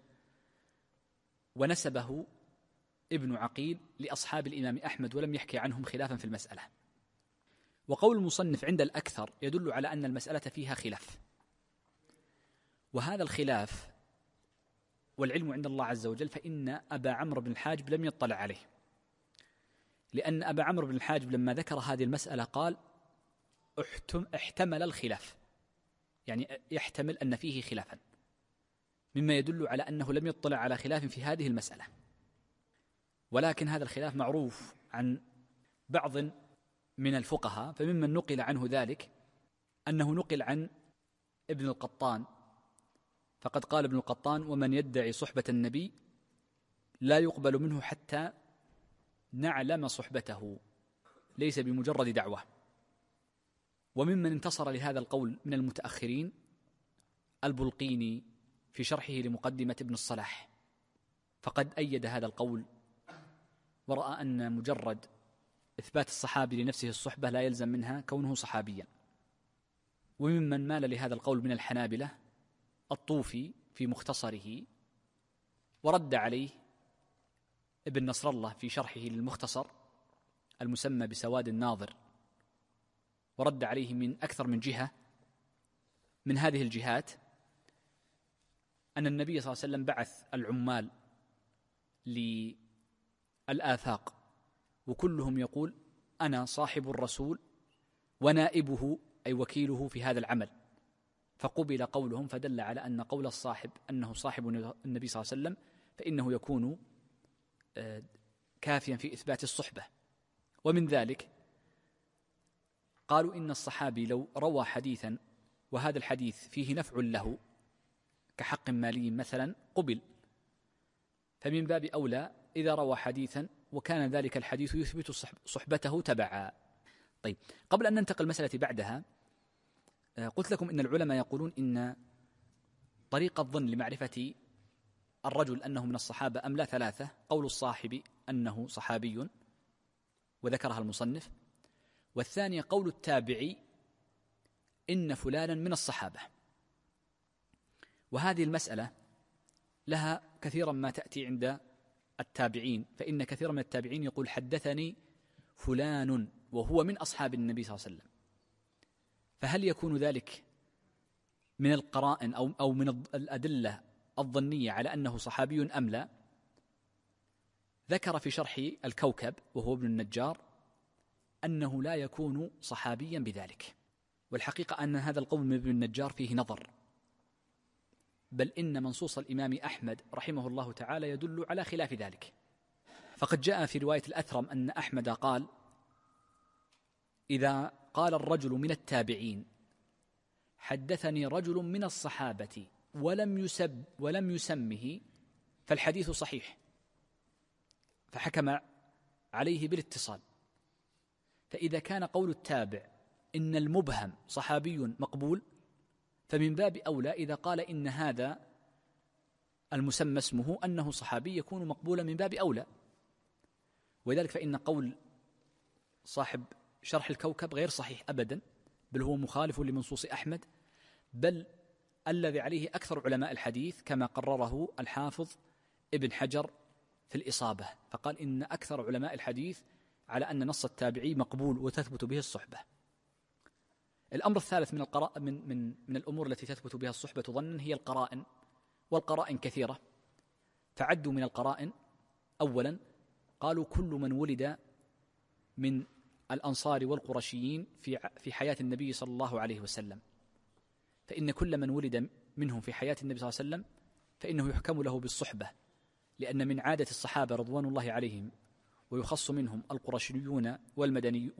ونسبه ابن عقيل لأصحاب الإمام أحمد ولم يحكي عنهم خلافا في المسألة. وقول المصنف عند الأكثر يدل على أن المسألة فيها خلاف، وهذا الخلاف والعلم عند الله عز وجل، فإن أبا عمرو بن الحاجب لم يطلع عليه، لأن أبا عمرو بن الحاجب لما ذكر هذه المسألة قال احتمل الخلاف، يعني يحتمل أن فيه خلافا، مما يدل على أنه لم يطلع على خلاف في هذه المسألة. ولكن هذا الخلاف معروف عن بعض من الفقهاء، فممن نقل عنه ذلك أنه نقل عن ابن القطان، فقد قال ابن القطان ومن يدعي صحبة النبي لا يقبل منه حتى نعلم صحبته، ليس بمجرد دعوة. وممن انتصر لهذا القول من المتأخرين البلقيني في شرحه لمقدمة ابن الصلاح، فقد أيد هذا القول ورأى أن مجرد إثبات الصحابي لنفسه الصحبة لا يلزم منها كونه صحابيا. وممن مال لهذا القول من الحنابلة الطوفي في مختصره، ورد عليه ابن نصر الله في شرحه للمختصر المسمى بسواد الناظر، ورد عليه من أكثر من جهة. من هذه الجهات أن النبي صلى الله عليه وسلم بعث العمال للآفاق وكلهم يقول أنا صاحب الرسول ونائبه أي وكيله في هذا العمل، فقبل قولهم، فدل على أن قول الصاحب أنه صاحب النبي صلى الله عليه وسلم فإنه يكون كافيا في إثبات الصحبة. ومن ذلك قالوا إن الصحابي لو روى حديثا وهذا الحديث فيه نفع له كحق مالي مثلا قبل، فمن باب أولى إذا روى حديثا وكان ذلك الحديث يثبت صحبته تبعا. طيب، قبل أن ننتقل المسألة بعدها، قلت لكم إن العلماء يقولون إن طريق الظن لمعرفة الرجل أنه من الصحابة أم لا ثلاثة: قول الصاحب أنه صحابي وذكرها المصنف، والثانية قول التابعي إن فلانا من الصحابة. وهذه المسألة لها كثيرا ما تأتي عند التابعين، فإن كثيرا من التابعين يقول حدثني فلان وهو من أصحاب النبي صلى الله عليه وسلم، فهل يكون ذلك من القرائن أو من الأدلة الظنية على أنه صحابي أم لا؟ ذكر في شرح الكوكب وهو ابن النجار أنه لا يكون صحابيا بذلك، والحقيقة أن هذا القول من ابن النجار فيه نظر، بل إن منصوص الإمام أحمد رحمه الله تعالى يدل على خلاف ذلك. فقد جاء في رواية الأثرم أن أحمد قال: إذا قال الرجل من التابعين حدثني رجل من الصحابة ولم يسمه فالحديث صحيح، فحكم عليه بالاتصال. فإذا كان قول التابع إن المبهم صحابي مقبول، فمن باب أولى إذا قال إن هذا المسمى اسمه أنه صحابي يكون مقبولا من باب أولى. ولذلك فإن قول صاحب شرح الكوكب غير صحيح أبدا، بل هو مخالف لمنصوص أحمد، بل الذي عليه أكثر علماء الحديث كما قرره الحافظ ابن حجر في الإصابة، فقال إن أكثر علماء الحديث على أن نص التابعي مقبول وتثبت به الصحبة. الأمر الثالث من الأمور التي تثبت بها الصحبة ظنا هي القرائن، والقرائن كثيرة، فعدوا من القرائن: أولا قالوا كل من ولد من الأنصار والقرشيين في حياة النبي صلى الله عليه وسلم، فإن كل من ولد منهم في حياة النبي صلى الله عليه وسلم فإنه يحكم له بالصحبة، لأن من عادة الصحابة رضوان الله عليهم، ويخص منهم القرشيون والمدني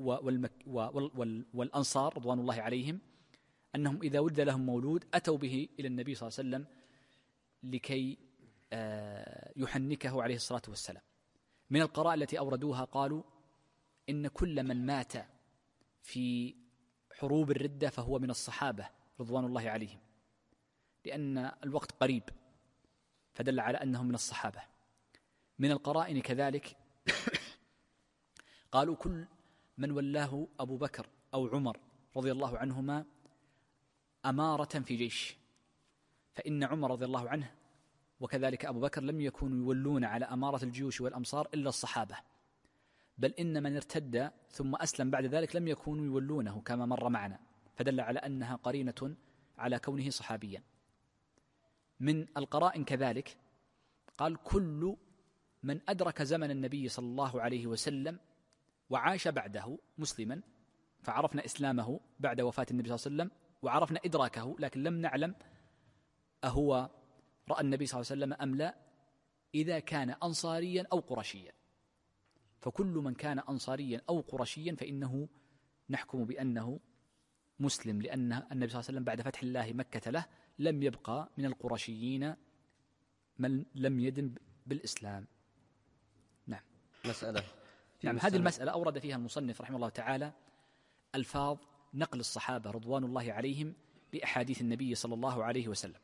والأنصار رضوان الله عليهم، أنهم إذا ولد لهم مولود أتوا به إلى النبي صلى الله عليه وسلم لكي يحنكه عليه الصلاة والسلام. من القرائن التي أوردوها قالوا إن كل من مات في حروب الردة فهو من الصحابة رضوان الله عليهم، لأن الوقت قريب، فدل على أنهم من الصحابة. من القرائن كذلك قالوا كل من ولاه أبو بكر أو عمر رضي الله عنهما أمارة في جيش، فإن عمر رضي الله عنه وكذلك أبو بكر لم يكونوا يولون على أمارة الجيوش والأمصار إلا الصحابة، بل إن من ارتد ثم أسلم بعد ذلك لم يكونوا يولونه كما مر معنا، فدل على أنها قرينة على كونه صحابيا. من القرائن كذلك قال كل من أدرك زمن النبي صلى الله عليه وسلم وعاش بعده مسلما، فعرفنا إسلامه بعد وفاة النبي صلى الله عليه وسلم وعرفنا إدراكه، لكن لم نعلم أهو رأى النبي صلى الله عليه وسلم أم لا، إذا كان أنصاريا أو قرشيا. فكل من كان أنصاريا أو قرشيا فإنه نحكم بأنه مسلم، لأن النبي صلى الله عليه وسلم بعد فتح الله مكة له لم يبقى من القرشيين من لم يدن بالإسلام. نعم. هذه المسألة أورد فيها المصنف رحمه الله تعالى ألفاظ نقل الصحابة رضوان الله عليهم لأحاديث النبي صلى الله عليه وسلم،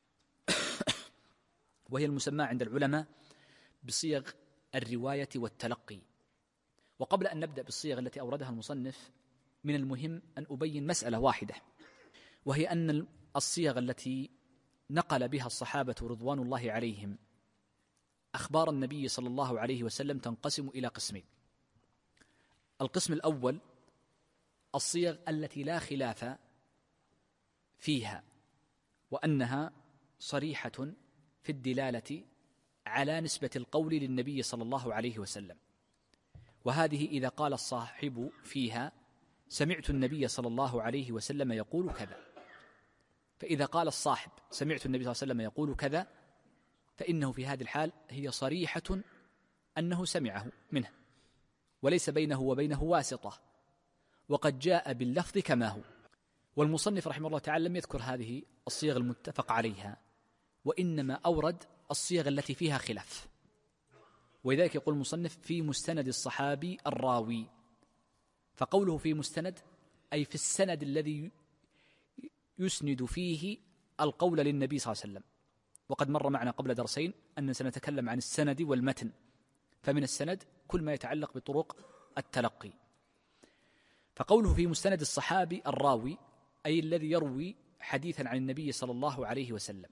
وهي المسمى عند العلماء بصيغ الرواية والتلقي. وقبل أن نبدأ بالصيغ التي أوردها المصنف، من المهم أن أبين مسألة واحدة، وهي أن الصيغ التي نقل بها الصحابة رضوان الله عليهم أخبار النبي صلى الله عليه وسلم تنقسم إلى قسمين. القسم الأول الصيغ التي لا خلاف فيها، وأنها صريحة في الدلالة على نسبة القول للنبي صلى الله عليه وسلم، وهذه إذا قال الصاحب فيها سمعت النبي صلى الله عليه وسلم يقول كذا، فإذا قال الصاحب سمعت النبي صلى الله عليه وسلم يقول كذا، فإنه في هذه الحال هي صريحة أنه سمعه منه، وليس بينه وبينه واسطة، وقد جاء باللفظ كما هو. والمصنف رحمه الله تعالى لم يذكر هذه الصيغ المتفق عليها، وإنما أورد الصيغ التي فيها خلاف، ولذلك يقول المصنف في مستند الصحابي الراوي. فقوله في مستند أي في السند الذي يسند فيه القول للنبي صلى الله عليه وسلم، وقد مر معنا قبل درسين أننا سنتكلم عن السند والمتن، فمن السند كل ما يتعلق بطرق التلقي. فقوله في مستند الصحابي الراوي أي الذي يروي حديثا عن النبي صلى الله عليه وسلم.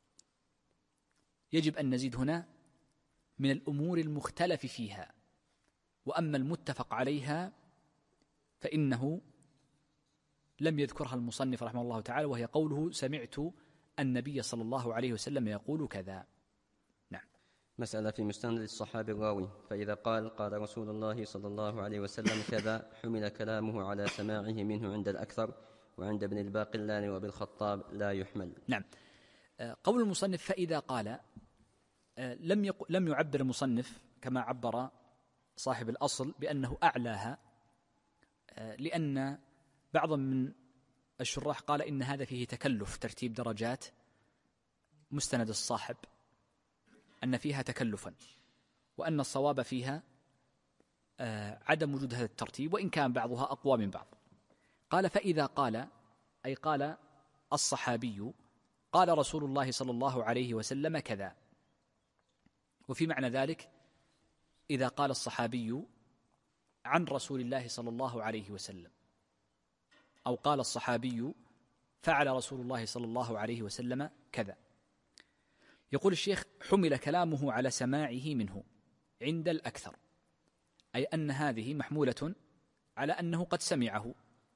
يجب أن نزيد هنا من الأمور المختلف فيها، وأما المتفق عليها فإنه لم يذكرها المصنف رحمه الله تعالى، وهي قوله سمعت النبي صلى الله عليه وسلم يقول كذا. نعم. مسألة في مستند الصحابي الراوي، فإذا قال رسول الله صلى الله عليه وسلم كذا حمل كلامه على سماعه منه عند الأكثر، وعند ابن الباقلاني وابن الخطاب لا يحمل. نعم. قول المصنف فإذا قال، لم يعبر المصنف كما عبر صاحب الأصل بأنه أعلاها، لأن بعض من الشراح قال إن هذا فيه تكلف ترتيب درجات مستند الصاحب، أن فيها تكلفا، وأن الصواب فيها عدم وجود هذا الترتيب، وإن كان بعضها أقوى من بعض. قال فإذا قال أي قال الصحابي قال رسول الله صلى الله عليه وسلم كذا، وفي معنى ذلك إذا قال الصحابي عن رسول الله صلى الله عليه وسلم، أو قال الصحابي فعل رسول الله صلى الله عليه وسلم كذا. يقول الشيخ حمل كلامه على سماعه منه عند الأكثر، أي أن هذه محمولة على أنه قد سمعه،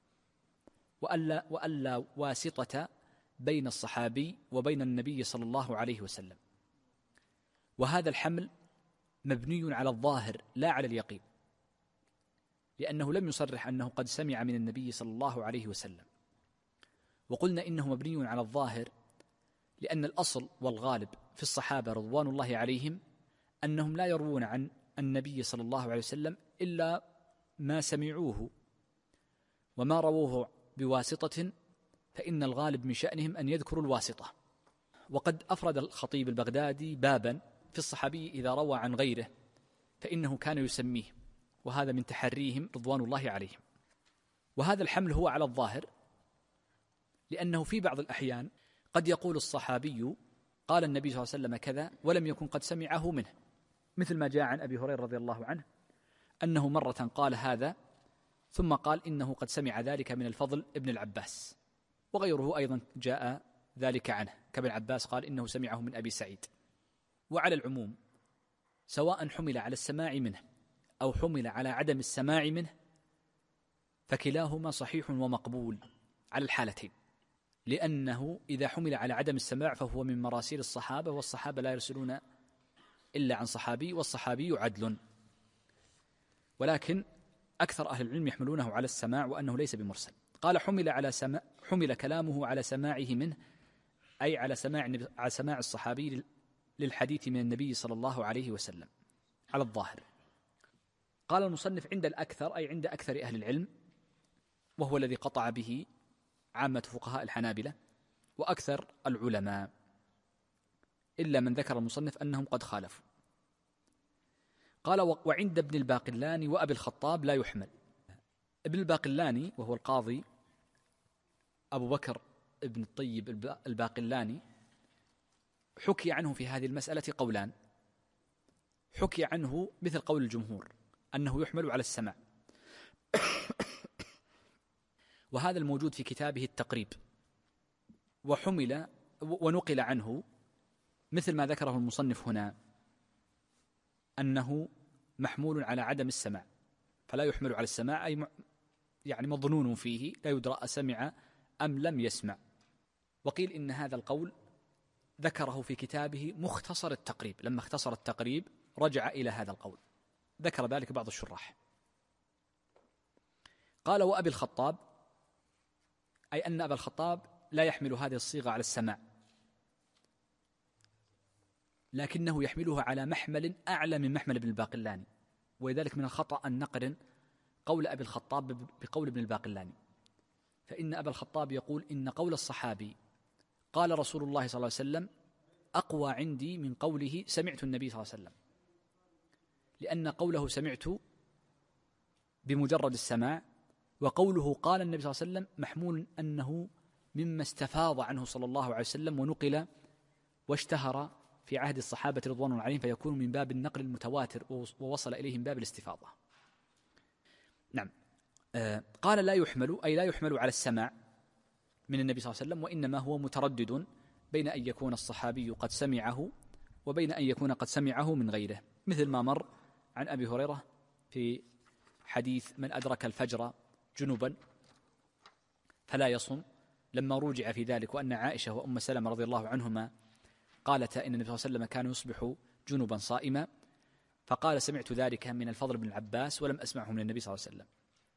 وألا واسطة بين الصحابي وبين النبي صلى الله عليه وسلم. وهذا الحمل مبني على الظاهر لا على اليقين، لأنه لم يصرح أنه قد سمع من النبي صلى الله عليه وسلم. وقلنا إنه مبني على الظاهر لأن الأصل والغالب في الصحابة رضوان الله عليهم أنهم لا يروون عن النبي صلى الله عليه وسلم إلا ما سمعوه، وما رووه بواسطة فإن الغالب من شأنهم أن يذكروا الواسطة. وقد أفرد الخطيب البغدادي بابا في الصحابي إذا روى عن غيره فإنه كان يسميه، وهذا من تحريهم رضوان الله عليهم. وهذا الحمل هو على الظاهر، لأنه في بعض الأحيان قد يقول الصحابي قال النبي صلى الله عليه وسلم كذا ولم يكن قد سمعه منه، مثل ما جاء عن أبي هريرة رضي الله عنه أنه مرة قال هذا ثم قال إنه قد سمع ذلك من الفضل ابن العباس، وغيره أيضا جاء ذلك عنه كابن عباس قال إنه سمعه من أبي سعيد. وعلى العموم سواء حمل على السماع منه أو حمل على عدم السماع منه فكلاهما صحيح ومقبول على الحالتين، لأنه إذا حمل على عدم السماع فهو من مراسيل الصحابة، والصحابة لا يرسلون إلا عن صحابي، والصحابي عدل. ولكن أكثر أهل العلم يحملونه على السماع وأنه ليس بمرسل. قال حمل كلامه على سماعه منه، أي على سماع الصحابي للحديث من النبي صلى الله عليه وسلم على الظاهر. قال المصنف عند الأكثر أي عند أكثر أهل العلم، وهو الذي قطع به عامة فقهاء الحنابلة وأكثر العلماء، إلا من ذكر المصنف أنهم قد خالفوا. قال وعند ابن الباقلاني وأبي الخطاب لا يحمل. ابن الباقلاني وهو القاضي أبو بكر ابن الطيب الباقلاني حكي عنه في هذه المسألة قولان. حكي عنه مثل قول الجمهور أنه يحمل على السماع، وهذا الموجود في كتابه التقريب، وحمل ونقل عنه مثل ما ذكره المصنف هنا أنه محمول على عدم السماع، فلا يحمل على السماع، أي يعني مظنون فيه لا يدرى أسمع أم لم يسمع. وقيل إن هذا القول ذكره في كتابه مختصر التقريب، لما اختصر التقريب رجع إلى هذا القول، ذكر ذلك بعض الشراح. قال وأبي الخطاب، أي أن أبا الخطاب لا يحمل هذه الصيغة على السماع، لكنه يحملها على محمل أعلى من محمل ابن الباقلاني، ولذلك من الخطأ أن نقرن قول أبي الخطاب بقول ابن الباقلاني، فإن أبا الخطاب يقول إن قول الصحابي قال رسول الله صلى الله عليه وسلم أقوى عندي من قوله سمعت النبي صلى الله عليه وسلم، لأن قوله سمعت بمجرد السماع، وقوله قال النبي صلى الله عليه وسلم محمول أنه مما استفاض عنه صلى الله عليه وسلم ونقل واشتهر في عهد الصحابة رضوان الله عليهم، فيكون من باب النقل المتواتر ووصل إليه من باب الاستفاضة. نعم. قال لا يحمل، أي لا يحمل على السماع من النبي صلى الله عليه وسلم، وإنما هو متردد بين أن يكون الصحابي قد سمعه وبين أن يكون قد سمعه من غيره، مثل ما مر عن أبي هريرة في حديث من أدرك الفجر جنبا فلا يصم، لما رجع في ذلك، وأن عائشة وأم سلمة رضي الله عنهما قالتا إن النبي صلى الله عليه وسلم كان يصبح جنبا صائما، فقال سمعت ذلك من الفضل بن العباس ولم أسمعه من النبي صلى الله عليه وسلم.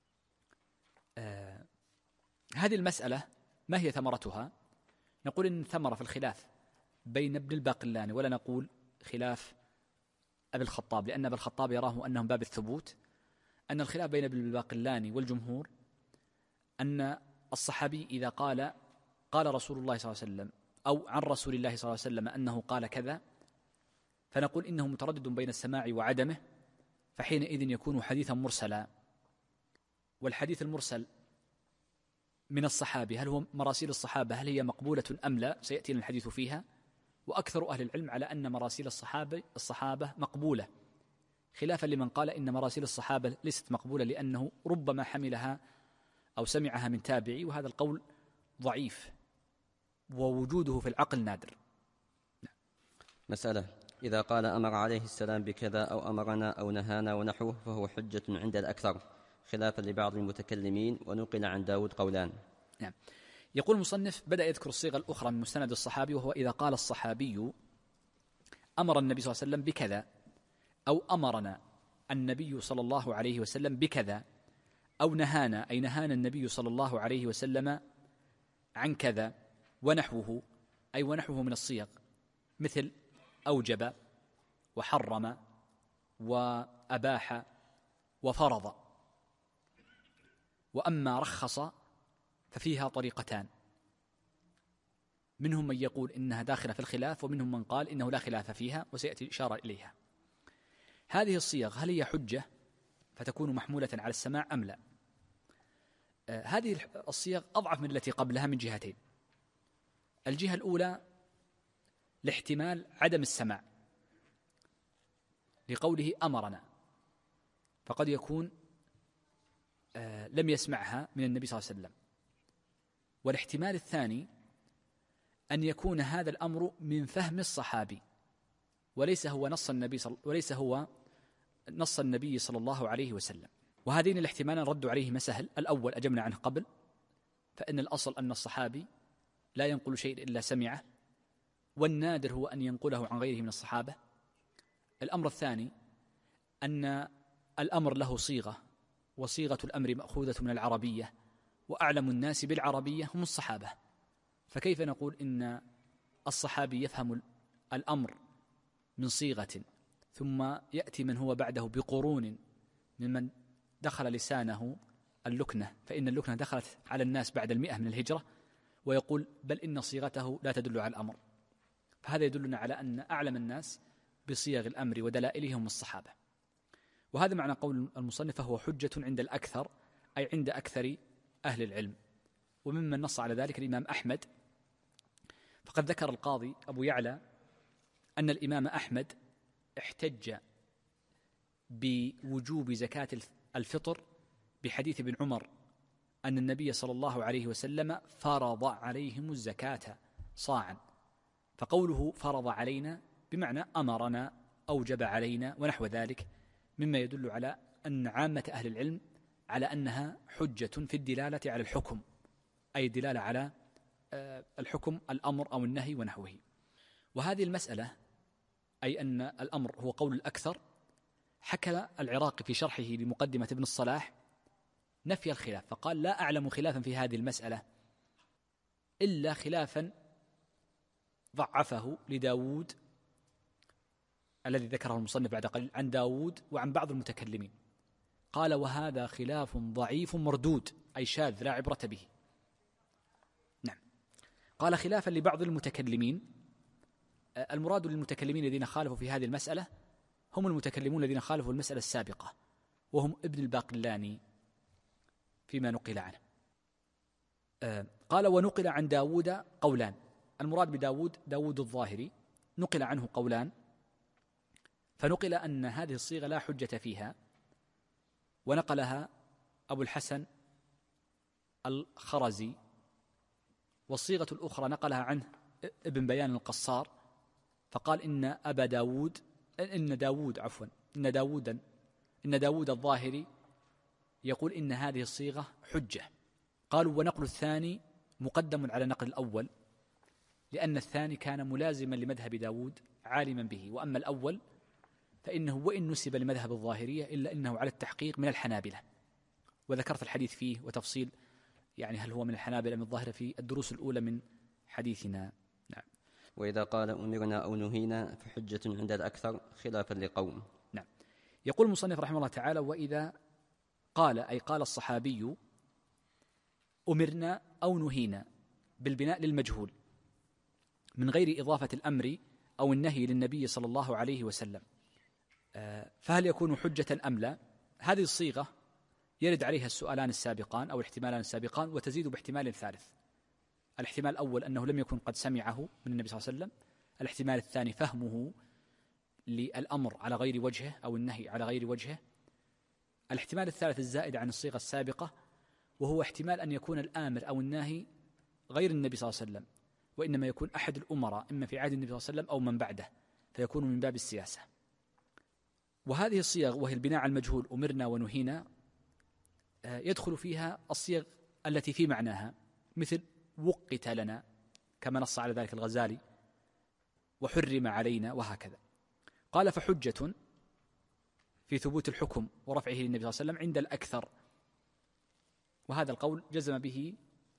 هذه المسألة ما هي ثمرتها؟ نقول إن الثمرة في الخلاف بين ابن الباقلاني، ولا نقول خلاف أبي الخطاب، لأن أبي الخطاب يراه أنهم باب الثبوت، أن الخلاف بين ابن الباقلاني والجمهور أن الصحابي إذا قال رسول الله صلى الله عليه وسلم أو عن رسول الله صلى الله عليه وسلم أنه قال كذا، فنقول إنه متردد بين السماع وعدمه، فحينئذ يكون حديثا مرسلا. والحديث المرسل من الصحابي هل هو مراسيل الصحابة، هل هي مقبولة أم لا؟ سيأتينا الحديث فيها. وأكثر أهل العلم على أن مراسيل الصحابة مقبولة، خلافا لمن قال إن مراسيل الصحابة ليست مقبولة لأنه ربما حملها أو سمعها من تابعي، وهذا القول ضعيف ووجوده في العقل نادر. مسألة: إذا قال أمر عليه السلام بكذا أو أمرنا أو نهانا ونحوه فهو حجة عند الأكثر، خلافا لبعض المتكلمين، ونقل عن داود قولان. نعم. يقول المصنف بدأ يذكر الصيغة الأخرى من مستند الصحابي، وهو إذا قال الصحابي أمر النبي صلى الله عليه وسلم بكذا، أو أمرنا النبي صلى الله عليه وسلم بكذا، أو نهانا، أي نهانا النبي صلى الله عليه وسلم عن كذا، ونحوه، أي ونحوه من الصيغ، مثل أوجب وحرم وأباح وفرض. وأما رخص ففيها طريقتان، منهم من يقول إنها داخلة في الخلاف، ومنهم من قال إنه لا خلاف فيها، وسيأتي الإشارة إليها. هذه الصيغ هل هي حجة فتكون محمولة على السماع أم لا؟ هذه الصيغ أضعف من التي قبلها من جهتين. الجهة الأولى لاحتمال عدم السماع، لقوله أمرنا، فقد يكون لم يسمعها من النبي صلى الله عليه وسلم. والاحتمال الثاني أن يكون هذا الأمر من فهم الصحابي، وليس هو نص النبي صلى الله عليه وسلم. وهذين الاحتمالان رد عليهما سهل. الأول أجبنا عنه قبل، فإن الأصل أن الصحابي لا ينقل شيء إلا سمعه، والنادر هو أن ينقله عن غيره من الصحابة. الأمر الثاني أن الأمر له صيغة، وصيغة الأمر مأخوذة من العربية، وأعلم الناس بالعربية هم الصحابة، فكيف نقول إن الصحابي يفهم الأمر من صيغة ثم يأتي من هو بعده بقرون ممن دخل لسانه اللكنة، فإن اللكنة دخلت على الناس بعد 100 من الهجرة، ويقول بل إن صيغته لا تدل على الأمر. فهذا يدلنا على أن أعلم الناس بصيغ الأمر ودلائلهم الصحابة. وهذا معنى قول المصنف هو حجة عند الأكثر، أي عند أكثر أهل العلم. وممن نص على ذلك الإمام أحمد فقد ذكر القاضي أبو يعلى أن الإمام أحمد احتج بوجوب زكاة الفطر بحديث ابن عمر أن النبي صلى الله عليه وسلم فرض عليهم الزكاة صاعا، فقوله فرض علينا بمعنى أمرنا، أوجب علينا ونحو ذلك، مما يدل على أن عامة أهل العلم على أنها حجة في الدلالة على الحكم، أي الدلالة على الحكم الأمر أو النهي ونحوه. وهذه المسألة أي أن الأمر هو قول الأكثر، حكى العراقي في شرحه لمقدمة ابن الصلاح نفي الخلاف، فقال لا أعلم خلافا في هذه المسألة إلا خلافا ضعفه لداود الذي ذكره المصنف بعد قليل عن داود وعن بعض المتكلمين. قال وهذا خلاف ضعيف مردود، أي شاذ لا عبرة به. نعم. قال خلافا لبعض المتكلمين، المراد للمتكلمين الذين خالفوا في هذه المسألة هم المتكلمون الذين خالفوا المسألة السابقة، وهم ابن الباقلاني فيما نقل عنه. قال ونقل عن داود قولان، المراد داود الظاهري، نقل عنه قولان، فنقل أن هذه الصيغة لا حجة فيها، ونقلها أبو الحسن الخرزي، والصيغة الأخرى نقلها عنه ابن بيان القصار، فقال إن داود الظاهري يقول إن هذه الصيغة حجة. قالوا ونقل الثاني مقدم على نقل الأول، لأن الثاني كان ملازما لمذهب داود عالما به، وأما الأول فإنه وإن نسب لمذهب الظاهرية إلا إنه على التحقيق من الحنابلة، وذكرت الحديث فيه وتفصيل يعني هل هو من الحنابلة من الظاهرة في الدروس الأولى من حديثنا. نعم. وإذا قال أمرنا أو نهينا فحجة عند الأكثر خلافا لقوم. نعم. يقول المصنف رحمه الله تعالى وإذا قال، أي قال الصحابي أمرنا أو نهينا بالبناء للمجهول من غير إضافة الأمر أو النهي للنبي صلى الله عليه وسلم، فهل يكون حجة أم لا؟ هذه الصيغة يرد عليها السؤالان السابقان أو الاحتمالان السابقان، وتزيد باحتمال ثالث. الاحتمال الأول أنه لم يكن قد سمعه من النبي صلى الله عليه وسلم، الاحتمال الثاني فهمه للأمر على غير وجهه أو النهي على غير وجهه، الاحتمال الثالث الزائد عن الصيغة السابقة، وهو احتمال أن يكون الآمر أو الناهي غير النبي صلى الله عليه وسلم، وإنما يكون أحد الأمراء إما في عهد النبي صلى الله عليه وسلم أو من بعده، فيكون من باب السياسة. وهذه الصيغ وهي البناء على المجهول أمرنا ونهينا يدخل فيها الصيغ التي في معناها، مثل وقت لنا كما نص على ذلك الغزالي، وحرم علينا، وهكذا. قال فحجة في ثبوت الحكم ورفعه للنبي صلى الله عليه وسلم عند الأكثر، وهذا القول جزم به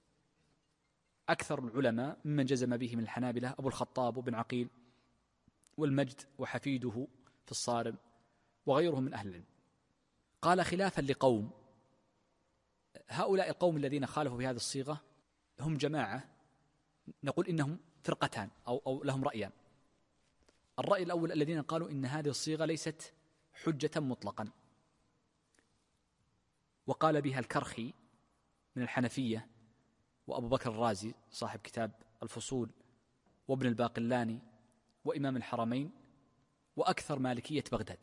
أكثر العلماء ممن جزم به من الحنابلة أبو الخطاب وابن عقيل والمجد وحفيده في الصارم وغيرهم من أهل العلم. قال خلافا لقوم، هؤلاء القوم الذين خالفوا في هذه الصيغة هم جماعة نقول إنهم فرقتان أو لهم رأيان. الرأي الأول الذين قالوا إن هذه الصيغة ليست حجة مطلقا، وقال بها الكرخي من الحنفية، وأبو بكر الرازي صاحب كتاب الفصول، وابن الباقلاني، وإمام الحرمين، وأكثر مالكية بغداد.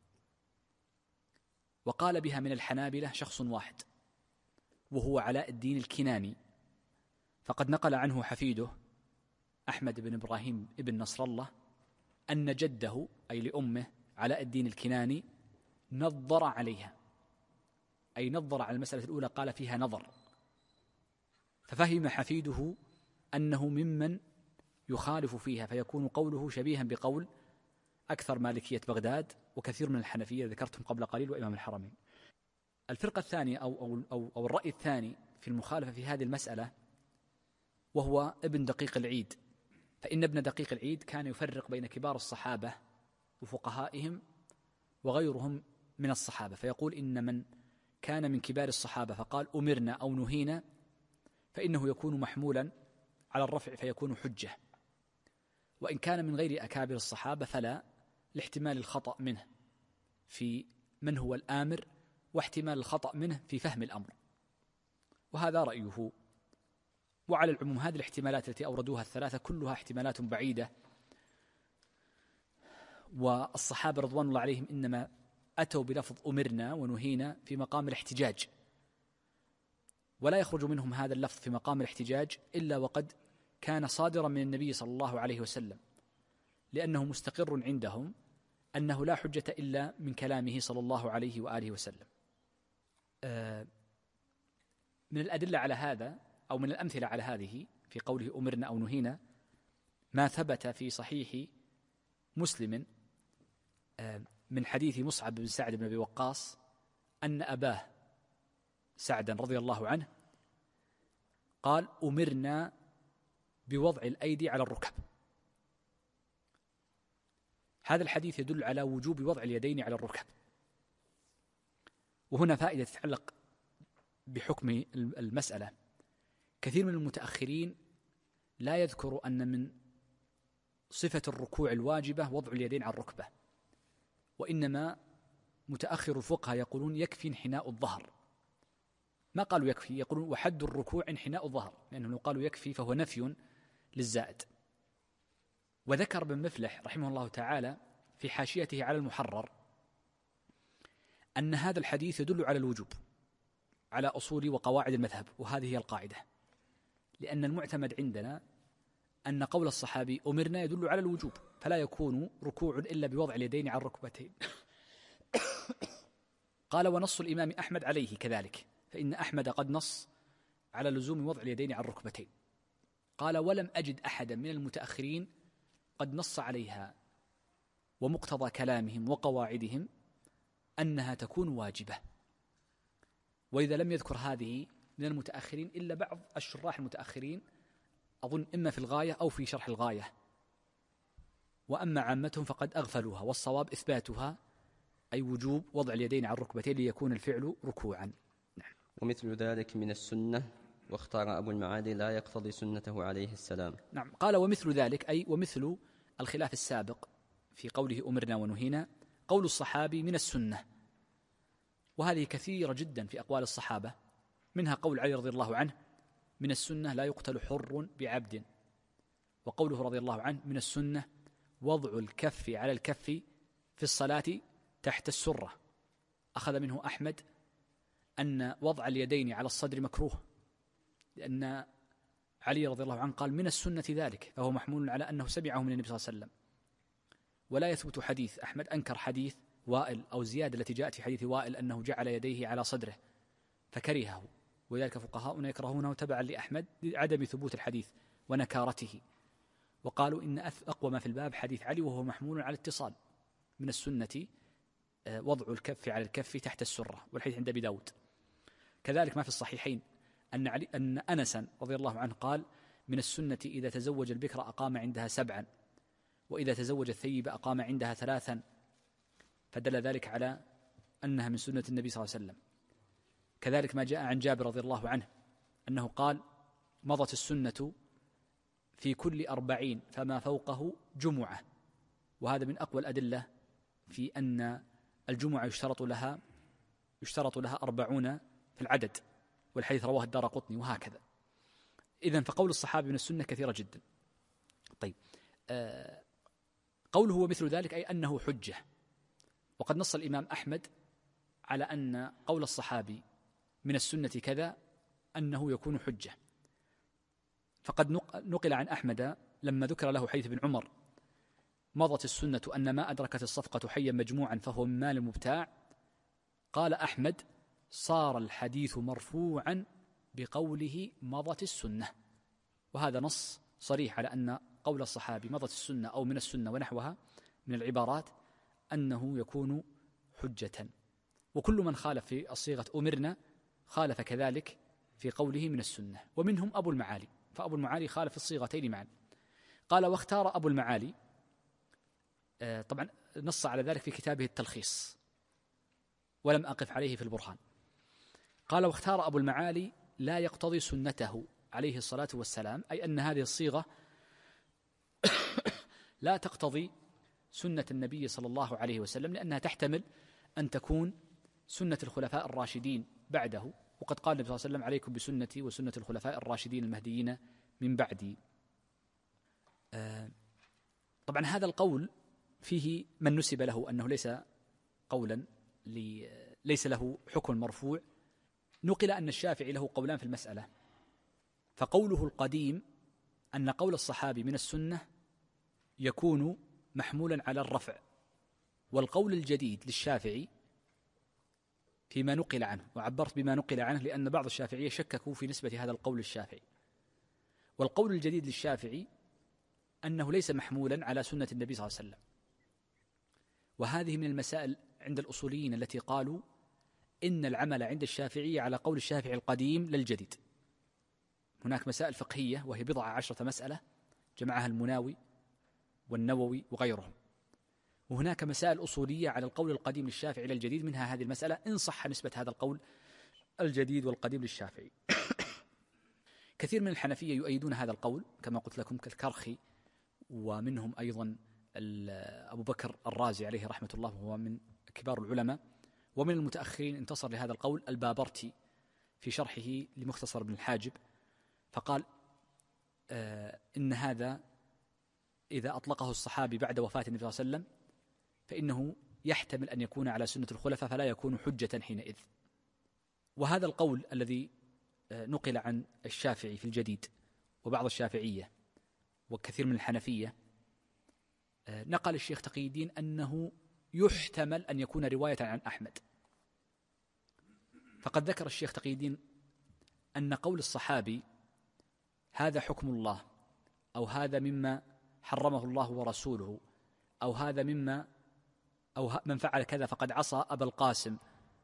وقال بها من الحنابلة شخص واحد وهو علاء الدين الكناني، فقد نقل عنه حفيده أحمد بن إبراهيم ابن نصر الله أن جده أي لأمه علاء الدين الكناني نظر عليها، أي نظر على المسألة الأولى، قال فيها نظر، ففهم حفيده أنه ممن يخالف فيها، فيكون قوله شبيها بقول أكثر مالكية بغداد وكثير من الحنفية ذكرتهم قبل قليل وإمام الحرمين. الفرقة الثانية أو الرأي الثاني في المخالفة في هذه المسألة وهو ابن دقيق العيد، فإن ابن دقيق العيد كان يفرق بين كبار الصحابة وفقهائهم وغيرهم من الصحابة، فيقول إن من كان من كبار الصحابة فقال أمرنا أو نهينا فإنه يكون محمولا على الرفع فيكون حجة، وإن كان من غير أكابر الصحابة فلا، لاحتمال الخطأ منه في من هو الآمر واحتمال الخطأ منه في فهم الأمر. وهذا رأيه وعلى العموم هذه الاحتمالات التي أوردوها الثلاثة كلها احتمالات بعيدة، والصحابة رضوان الله عليهم إنما أتوا بلفظ أمرنا ونهينا في مقام الاحتجاج، ولا يخرج منهم هذا اللفظ في مقام الاحتجاج إلا وقد كان صادرا من النبي صلى الله عليه وسلم، لأنه مستقر عندهم أنه لا حجة إلا من كلامه صلى الله عليه وآله وسلم. من الأدلة على هذا أو من الأمثلة على هذه في قوله أمرنا أو نهينا ما ثبت في صحيح مسلم من حديث مصعب بن سعد بن أبي وقاص أن أباه سعدا رضي الله عنه قال أمرنا بوضع الأيدي على الركب. هذا الحديث يدل على وجوب وضع اليدين على الركب، وهنا فائدة تتعلق بحكم المسألة. كثير من المتأخرين لا يذكر أن من صفة الركوع الواجبة وضع اليدين على الركبة، وإنما متأخر الفقهاء يقولون يكفي انحناء الظهر، ما قالوا يكفي، يقولون وحد الركوع انحناء الظهر، لأنه لو قالوا يكفي فهو نفي للزائد. وذكر ابن مفلح رحمه الله تعالى في حاشيته على المحرر أن هذا الحديث يدل على الوجوب على أصول وقواعد المذهب، وهذه هي القاعدة، لأن المعتمد عندنا أن قول الصحابي أمرنا يدل على الوجوب، فلا يكون ركوع إلا بوضع اليدين على الركبتين. قال ونص الإمام أحمد عليه كذلك، فإن أحمد قد نص على لزوم وضع اليدين على الركبتين. قال ولم أجد أحدا من المتأخرين قد نص عليها، ومقتضى كلامهم وقواعدهم أنها تكون واجبة. وإذا لم يذكر هذه من المتأخرين إلا بعض الشراح المتأخرين، أظن إما في الغاية أو في شرح الغاية، وأما عامتهم فقد أغفلوها، والصواب إثباتها، أي وجوب وضع اليدين على الركبتين ليكون الفعل ركوعا. نعم. ومثل ذلك من السنة، واختار أبو المعالي لا يقتضي سنته عليه السلام. نعم، قال ومثل ذلك أي ومثل الخلاف السابق في قوله أمرنا ونهينا قول الصحابي من السنة، وهذه كثيرة جدا في أقوال الصحابة، منها قول علي رضي الله عنه من السنة لا يقتل حر بعبد، وقوله رضي الله عنه من السنة وضع الكف على الكف في الصلاة تحت السرة. أخذ منه أحمد أن وضع اليدين على الصدر مكروه، لأن علي رضي الله عنه قال من السنة ذلك، فهو محمول على أنه سمعه من النبي صلى الله عليه وسلم. ولا يثبت حديث، أحمد أنكر حديث وائل أو زيادة التي جاءت في حديث وائل أنه جعل يديه على صدره فكرهه، ولذلك فقهاؤنا يكرهونه تبعا لأحمد لعدم ثبوت الحديث ونكارته، وقالوا إن أقوى ما في الباب حديث علي وهو محمول على اتصال من السنة وضع الكف على الكف تحت السرة، والحديث عند أبي داود. كذلك ما في الصحيحين أن أنسا رضي الله عنه قال من السنة إذا تزوج البكر أقام عندها 7، وإذا تزوج الثيب أقام عندها 3، فدل ذلك على أنها من سنة النبي صلى الله عليه وسلم. كذلك ما جاء عن جابر رضي الله عنه أنه قال مضت السنة في كل 40 فما فوقه جمعة، وهذا من أقوى الأدلة في أن الجمعة يشترط لها 40 في العدد، والحديث رواه الدارقطني وهكذا. إذن فقول الصحابة من السنة كثيرة جدا. طيب، قوله ومثل ذلك أي أنه حجة، وقد نص الإمام أحمد على أن قول الصحابي من السنة كذا أنه يكون حجة. فقد نقل عن أحمد لما ذكر له حديث ابن عمر مضت السنة أن ما أدركت الصفقة حيا مجموعا فهو من مال مبتاع، قال أحمد صار الحديث مرفوعا بقوله مضت السنة، وهذا نص صريح على أن قول الصحابي مضت السنة أو من السنة ونحوها من العبارات أنه يكون حجة. وكل من خالف في الصيغة أمرنا خالف كذلك في قوله من السنة، ومنهم أبو المعالي، فأبو المعالي خالف في الصيغتين معا. قال واختار أبو المعالي، طبعا نص على ذلك في كتابه التلخيص ولم أقف عليه في البرهان. قال واختار أبو المعالي لا يقتضي سنته عليه الصلاة والسلام، أي أن هذه الصيغة لا تقتضي سنة النبي صلى الله عليه وسلم، لأنها تحتمل أن تكون سنة الخلفاء الراشدين بعده وقد قال النبي صلى الله عليه وسلم: عليكم بسنتي وسنة الخلفاء الراشدين المهديين من بعدي. طبعا هذا القول فيه من نسب له أنه ليس قولا ليس له حكم مرفوع. نقل أن الشافعي له قولان في المسألة، فقوله القديم أن قول الصحابي من السنة يكون محمولا على الرفع، والقول الجديد للشافعي فيما نقل عنه، وعبرت بما نقل عنه لأن بعض الشافعية شككوا في نسبة هذا القول للشافعي، والقول الجديد للشافعي أنه ليس محمولا على سنة النبي صلى الله عليه وسلم. وهذه من المسائل عند الأصوليين التي قالوا إن العمل عند الشافعي على قول الشافعي القديم للجديد. هناك مسائل فقهية وهي 10 مسألة جمعها المناوي والنووي وغيرهم، وهناك مسائل أصولية على القول القديم للشافعي للجديد، منها هذه المسألة إن صح نسبة هذا القول الجديد والقديم للشافعي. كثير من الحنفية يؤيدون هذا القول كما قلت لكم كالكرخي، ومنهم أيضا أبو بكر الرازي عليه رحمة الله وهو من كبار العلماء، ومن المتأخرين انتصر لهذا القول البابرتي في شرحه لمختصر ابن الحاجب، فقال إن هذا إذا أطلقه الصحابي بعد وفاة النبي صلى الله عليه وسلم فإنه يحتمل أن يكون على سنة الخلفاء فلا يكون حجة حينئذ. وهذا القول الذي نقل عن الشافعي في الجديد وبعض الشافعية وكثير من الحنفية، نقل الشيخ تقي الدين أنه يحتمل أن يكون رواية عن أحمد. فقد ذكر الشيخ تقي الدين أن قول الصحابي هذا حكم الله، أو هذا مما حرمه الله ورسوله، أو هذا مما أو من فعل كذا فقد عصى أبا القاسم،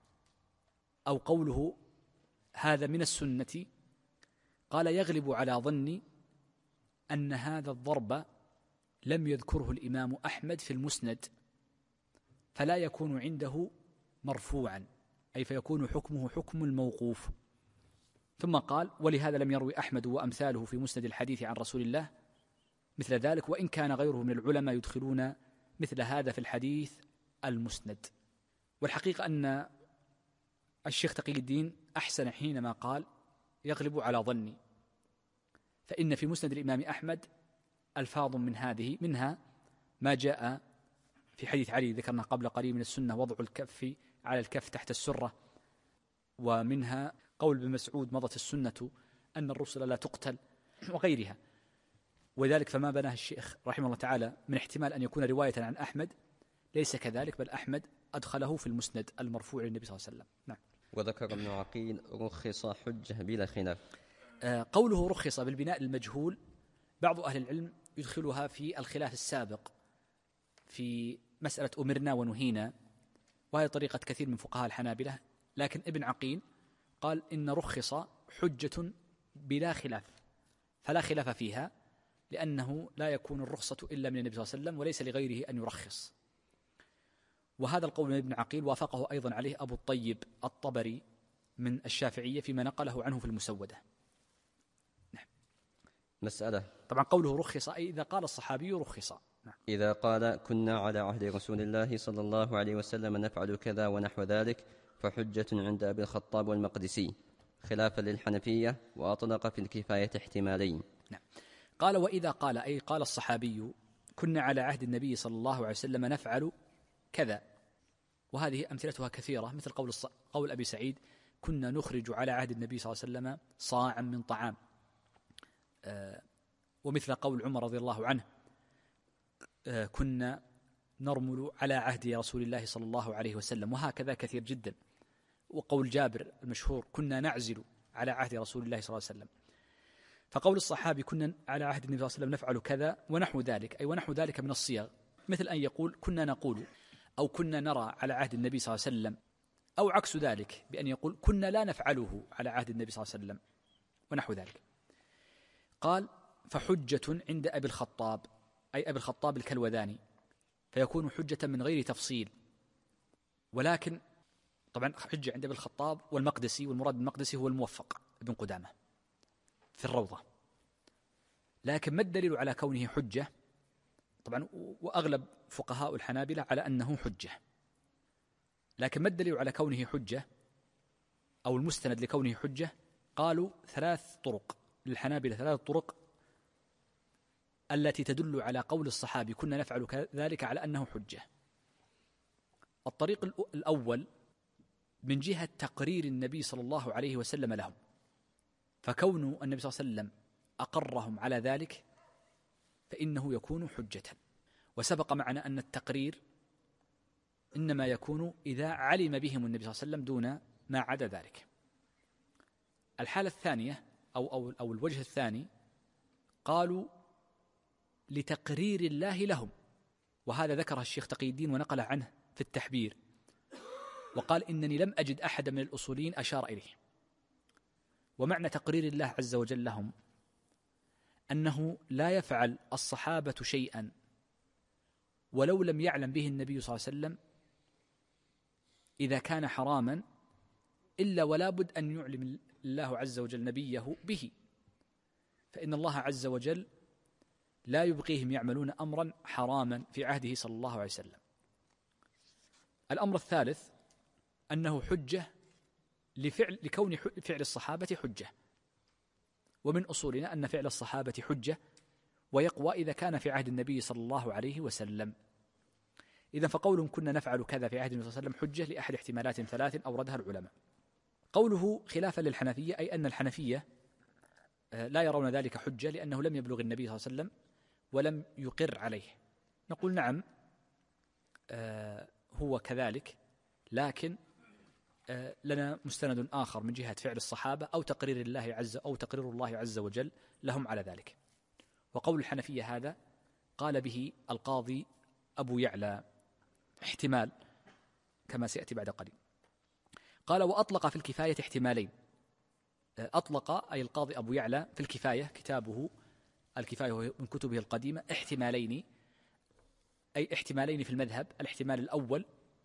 أو قوله هذا من السنة، قال يغلب على ظني أن هذا الضرب لم يذكره الإمام أحمد في المسند، فلا يكون عنده مرفوعا، أي فيكون حكمه حكم الموقوف. ثم قال ولهذا لم يروي أحمد وأمثاله في مسند الحديث عن رسول الله مثل ذلك، وإن كان غيره من العلماء يدخلون مثل هذا في الحديث المسند. والحقيقة أن الشيخ تقي الدين أحسن حينما قال يغلب على ظني، فإن في مسند الإمام أحمد ألفاظ من هذه، منها ما جاء في حديث علي ذكرنا قبل قليل من السنة وضع الكف على الكف تحت السرة، ومنها قول ابن مسعود مضت السنة أن الرسل لا تقتل، وغيرها. وذلك فما بناه الشيخ رحمه الله تعالى من احتمال أن يكون رواية عن أحمد ليس كذلك، بل أحمد أدخله في المسند المرفوع للنبي صلى الله عليه وسلم. نعم. وذكر ابن عقيل رخص حجة بلا خلاف. قوله رخص بالبناء المجهول بعض أهل العلم يدخلها في الخلاف السابق في مسألة أمرنا ونهينا، وهي طريقة كثير من فقهاء الحنابلة، لكن ابن عقيل قال إن رخص حجة بلا خلاف، فلا خلاف فيها، لأنه لا يكون الرخصة إلا من النبي صلى الله عليه وسلم وليس لغيره أن يرخص. وهذا القول من ابن عقيل وافقه أيضا عليه أبو الطيب الطبري من الشافعية فيما نقله عنه في المسودة. نعم. مسألة. طبعا قوله رخص أي إذا قال الصحابي رخص. نعم. إذا قال كنا على عهد رسول الله صلى الله عليه وسلم نفعل كذا ونحو ذلك فحجة عند أبي الخطاب والمقدسي خلافا للحنفية، وأطلق في الكفاية احتمالين. نعم. قال وإذا قال أي قال الصحابي كنا على عهد النبي صلى الله عليه وسلم نفعل كذا، وهذه أمثلتها كثيرة، مثل قول أبي سعيد كنا نخرج على عهد النبي صلى الله عليه وسلم صاعا من طعام، ومثل قول عمر رضي الله عنه كنا نرمل على عهد رسول الله صلى الله عليه وسلم، وهكذا كثير جدا. وقول جابر المشهور كنا نعزل على عهد رسول الله صلى الله عليه وسلم. فقول الصحابي كنا على عهد النبي صلى الله عليه وسلم نفعل كذا ونحو ذلك، أي ونحو ذلك من الصيغ، مثل أن يقول كنا نقول، أو كنا نرى على عهد النبي صلى الله عليه وسلم، أو عكس ذلك بأن يقول كنا لا نفعله على عهد النبي صلى الله عليه وسلم ونحو ذلك. قال فحجة عند أبي الخطاب، أي أبي الخطاب الكلوذاني، فيكون حجة من غير تفصيل. ولكن طبعا حجة عند أبي الخطاب والمقدسي، والمراد بالمقدسي هو الموفق ابن قدامة في الروضة. لكن ما الدليل على كونه حجة؟ طبعا وأغلب فقهاء الحنابلة على أنه حجة، لكن ما الدليل على كونه حجة؟ أو المستند لكونه حجة، قالوا 3 طرق للحنابلة، 3 طرق التي تدل على قول الصحابي كنا نفعل كذلك على أنه حجة. الطريق الأول من جهة تقرير النبي صلى الله عليه وسلم لهم، فكون النبي صلى الله عليه وسلم أقرهم على ذلك فإنه يكون حجة. وسبق معنا أن التقرير إنما يكون إذا علم بهم النبي صلى الله عليه وسلم دون ما عدا ذلك. الحالة الثانية أو الوجه الثاني قالوا لتقرير الله لهم، وهذا ذكره الشيخ تقي الدين ونقل عنه في التحبير، وقال إنني لم أجد أحد من الأصوليين أشار إليه. ومعنى تقرير الله عز وجل لهم أنه لا يفعل الصحابة شيئا ولو لم يعلم به النبي صلى الله عليه وسلم إذا كان حراما، إلا ولا بد أن يعلم الله عز وجل نبيه به، فإن الله عز وجل لا يبقيهم يعملون أمرا حراما في عهده صلى الله عليه وسلم. الأمر الثالث أنه حجة لكون فعل الصحابة حجة، ومن أصولنا أن فعل الصحابة حجة ويقوى إذا كان في عهد النبي صلى الله عليه وسلم. إذن فقول كنا نفعل كذا في عهد النبي صلى الله عليه وسلم حجة لأحد احتمالات 3 أوردها العلماء. قوله خلافا للحنفية أي أن الحنفية لا يرون ذلك حجة لأنه لم يبلغ النبي صلى الله عليه وسلم ولم يقر عليه. نقول نعم هو كذلك، لكن لنا مستند آخر من جهة فعل الصحابة أو تقرير الله عز وجل لهم على ذلك. وقول الحنفية هذا قال به القاضي أبو يعلى احتمال كما سيأتي بعد قليل. قال وأطلق في الكفاية احتمالين. أطلق أي القاضي أبو يعلى في الكفاية، كتابه الكفاية من كتبه القديمة، احتمالين، أي احتمالين في المذهب. الاحتمال الأول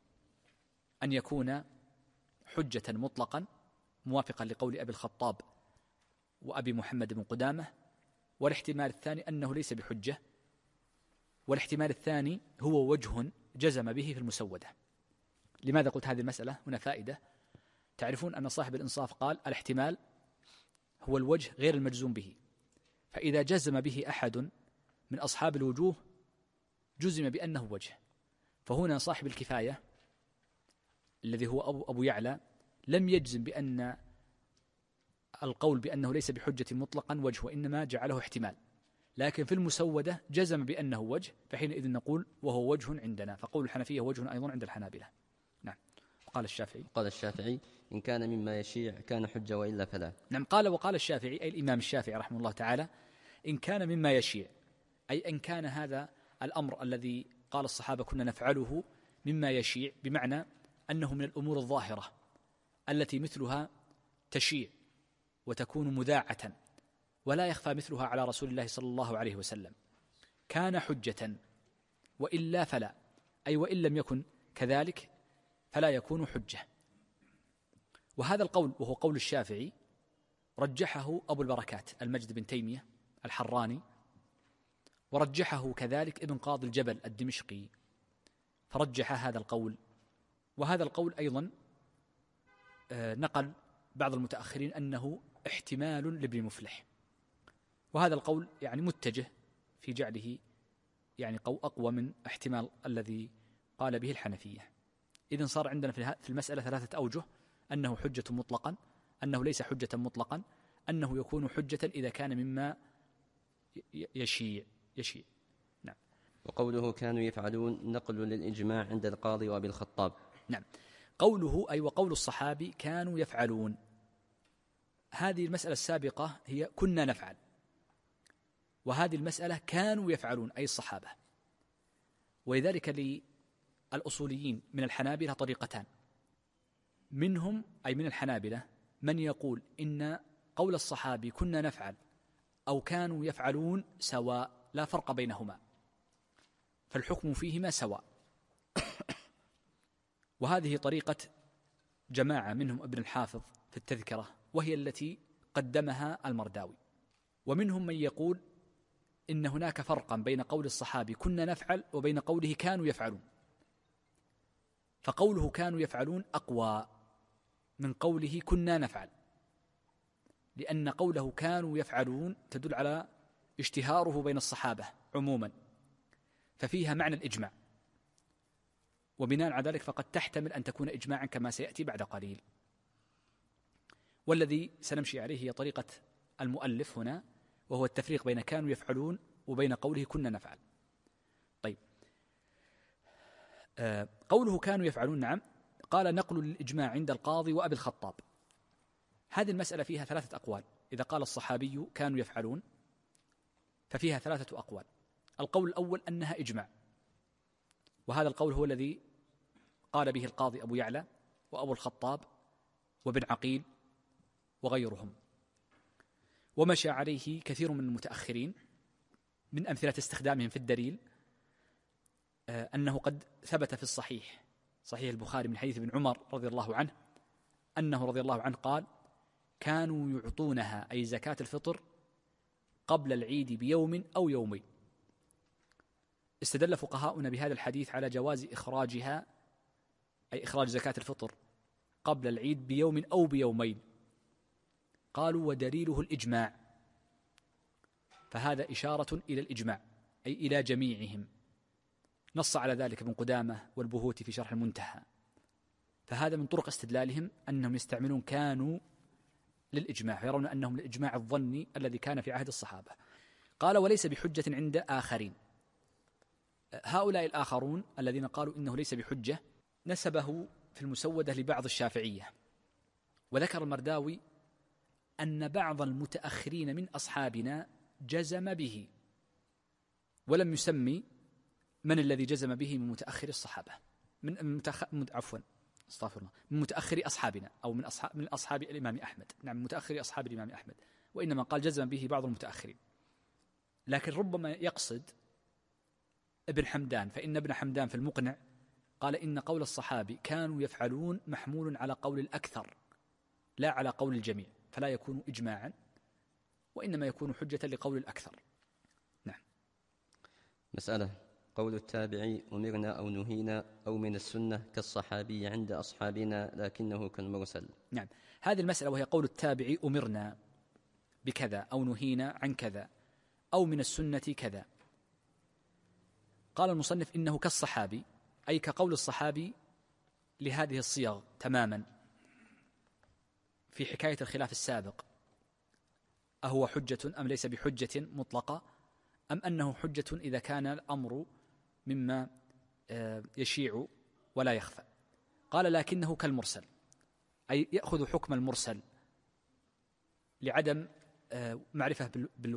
أن يكون حجة مطلقا موافقا لقول أبي الخطاب وأبي محمد بن قدامة، والاحتمال الثاني أنه ليس بحجة، والاحتمال الثاني هو وجه جزم به في المسودة. لماذا قلت هذه المسألة؟ هنا فائدة. تعرفون أن صاحب الإنصاف قال الاحتمال هو الوجه غير المجزوم به، فإذا جزم به أحد من أصحاب الوجوه جزم بأنه وجه. فهنا صاحب الكفاية الذي هو أبو يعلى لم يجزم بأن القول بأنه ليس بحجة مطلقا وجه، وإنما جعله احتمال، لكن في المسودة جزم بأنه وجه، فحينئذ نقول وهو وجه عندنا. فقول الحنفية وجه أيضا عند الحنابلة. نعم. قال الشافعي إن كان مما يشيع كان حجة وإلا فلا. نعم. وقال الشافعي أي الإمام الشافعي رحمه الله تعالى إن كان مما يشيع، أي إن كان هذا الأمر الذي قال الصحابة كنا نفعله مما يشيع، بمعنى أنه من الأمور الظاهرة التي مثلها تشيع وتكون مذاعة ولا يخفى مثلها على رسول الله صلى الله عليه وسلم، كان حجة، وإلا فلا، أي وإن لم يكن كذلك فلا يكون حجة. وهذا القول وهو قول الشافعي رجحه أبو البركات المجد بن تيمية الحراني، ورجحه كذلك ابن قاضي الجبل الدمشقي، فرجح هذا القول. وهذا القول أيضا نقل بعض المتأخرين أنه احتمال لابن مفلح، وهذا القول يعني متجه في جعله يعني أقوى من احتمال الذي قال به الحنفية. إذن صار عندنا في المسألة 3 أوجه: أنه حجة مطلقا، أنه ليس حجة مطلقا، أنه يكون حجة إذا كان مما يشيع. نعم. وقوله كانوا يفعلون نقل للإجماع عند القاضي وأبي الخطاب. نعم. قوله أي وقول الصحابي كانوا يفعلون، هذه المسألة السابقة هي كنا نفعل، وهذه المسألة كانوا يفعلون أي الصحابة. ولذلك للأصوليين من الحنابلة طريقتان، منهم أي من الحنابلة من يقول إن قول الصحابي كنا نفعل أو كانوا يفعلون سواء، لا فرق بينهما، فالحكم فيهما سواء. وهذه طريقة جماعة منهم ابن الحافظ في التذكرة، وهي التي قدمها المرداوي. ومنهم من يقول إن هناك فرقا بين قول الصحابي كنا نفعل وبين قوله كانوا يفعلون، فقوله كانوا يفعلون أقوى، من قوله كنا نفعل، لأن قوله كانوا يفعلون تدل على اشتهاره بين الصحابة عموما، ففيها معنى الإجماع، وبناء على ذلك فقد تحتمل أن تكون إجماعا كما سيأتي بعد قليل. والذي سنمشي عليه هي طريقة المؤلف هنا، وهو التفريق بين كانوا يفعلون وبين قوله كنا نفعل. طيب، قوله كانوا يفعلون، نعم، قال نقل الإجماع عند القاضي وأبي الخطاب. هذه المسألة فيها 3 أقوال. إذا قال الصحابي كانوا يفعلون ففيها 3 أقوال. القول الأول أنها إجماع، وهذا القول هو الذي قال به القاضي أبو يعلى وأبو الخطاب وابن عقيل وغيرهم، ومشى عليه كثير من المتأخرين. من أمثلة استخدامهم في الدليل أنه قد ثبت في صحيح البخاري من حديث ابن عمر رضي الله عنه أنه رضي الله عنه قال كانوا يعطونها، أي زكاة الفطر، قبل العيد بيوم أو يومين. استدل فقهاؤنا بهذا الحديث على جواز إخراجها، أي إخراج زكاة الفطر قبل العيد بيوم أو بيومين. قالوا ودليله الإجماع، فهذا إشارة إلى الإجماع، أي إلى جميعهم. نص على ذلك ابن قدامة والبهوتي في شرح المنتهى. فهذا من طرق استدلالهم أنهم يستعملون كانوا للإجماع، فيرون أنهم الإجماع الظني الذي كان في عهد الصحابة. قال وليس بحجة عند آخرين. هؤلاء الآخرون الذين قالوا إنه ليس بحجة نسبه في المسودة لبعض الشافعية، وذكر المرداوي أن بعض المتأخرين من أصحابنا جزم به، ولم يسمي من الذي جزم به من متأخر الصحابة، من متأخر أصحابنا، أو من أصحاب الإمام أحمد. نعم، متأخر أصحاب الإمام أحمد، وإنما قال جزم به بعض المتأخرين. لكن ربما يقصد ابن حمدان، فإن ابن حمدان في المقنع قال إن قول الصحابي كانوا يفعلون محمول على قول الأكثر لا على قول الجميع، فلا يكون إجماعا، وإنما يكون حجة لقول الأكثر. نعم. مسألة: قول التابعي أمرنا أو نهينا أو من السنة كالصحابي عند أصحابنا لكنه كالمرسل. نعم، هذه المسألة وهي قول التابعي أمرنا بكذا أو نهينا عن كذا أو من السنة كذا. قال المصنف إنه كالصحابي، أي كقول الصحابي لهذه الصيغ تماما في حكاية الخلاف السابق، أهو حجة أم ليس بحجة مطلقة، أم أنه حجة إذا كان الأمر مما يشيع ولا يخفى. قال لكنه كالمرسل، أي يأخذ حكم المرسل لعدم معرفة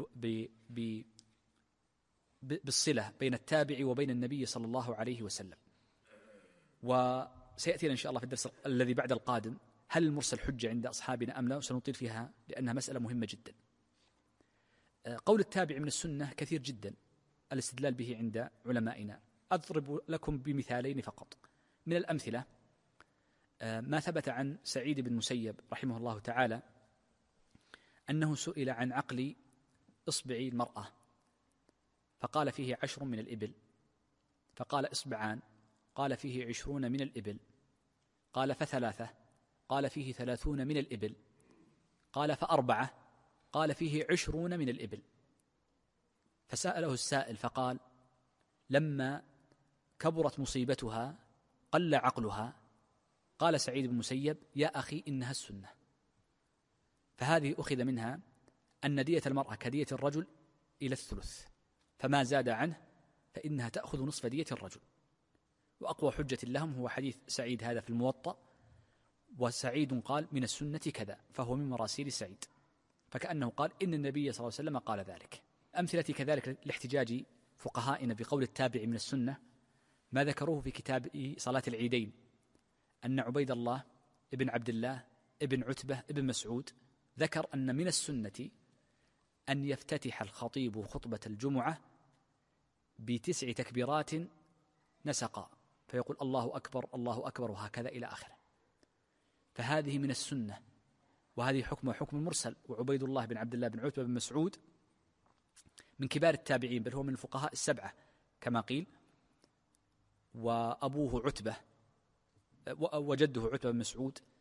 بالصلة بين التابع وبين النبي صلى الله عليه وسلم. وسيأتينا إن شاء الله في الدرس الذي بعد القادم هل المرسل حجة عند أصحابنا أم لا، وسنطيل فيها لأنها مسألة مهمة جدا. قول التابع من السنة كثير جدا الاستدلال به عند علمائنا. أضرب لكم بمثالين فقط من الأمثلة. ما ثبت عن سعيد بن مسيب رحمه الله تعالى أنه سئل عن عقل إصبع المرأة فقال فيه 10 من الإبل، فقال إصبعان، قال فيه 20 من الإبل، قال ف3، قال فيه 30 من الإبل، قال ف4، قال فيه 20 من الإبل. فسأله السائل فقال لما كبرت مصيبتها قل عقلها، قال سعيد بن مسيب يا أخي إنها السنة. فهذه أخذ منها أن دية المرأة كدية الرجل إلى الثلث، فما زاد عنه فإنها تأخذ نصف دية الرجل. وأقوى حجة لهم هو حديث سعيد هذا في الموطأ، وسعيد قال من السنة كذا، فهو من مراسيل سعيد، فكأنه قال إن النبي صلى الله عليه وسلم قال ذلك. أمثلة كذلك لاحتجاج فقهائنا بقول التابع من السنة ما ذكروه في كتاب صلاة العيدين، أن عبيد الله ابن عبد الله ابن عتبة ابن مسعود ذكر أن من السنة أن يفتتح الخطيب خطبة الجمعة ب9 تكبيرات نسقا، فيقول الله أكبر الله أكبر وهكذا إلى آخره. فهذه من السنة، وهذه حكم المرسل. وعبيد الله بن عبد الله بن عتبة بن مسعود من كبار التابعين، بل هو من الفقهاء السبعة كما قيل، وأبوه عتبة وجده عتبة بن مسعود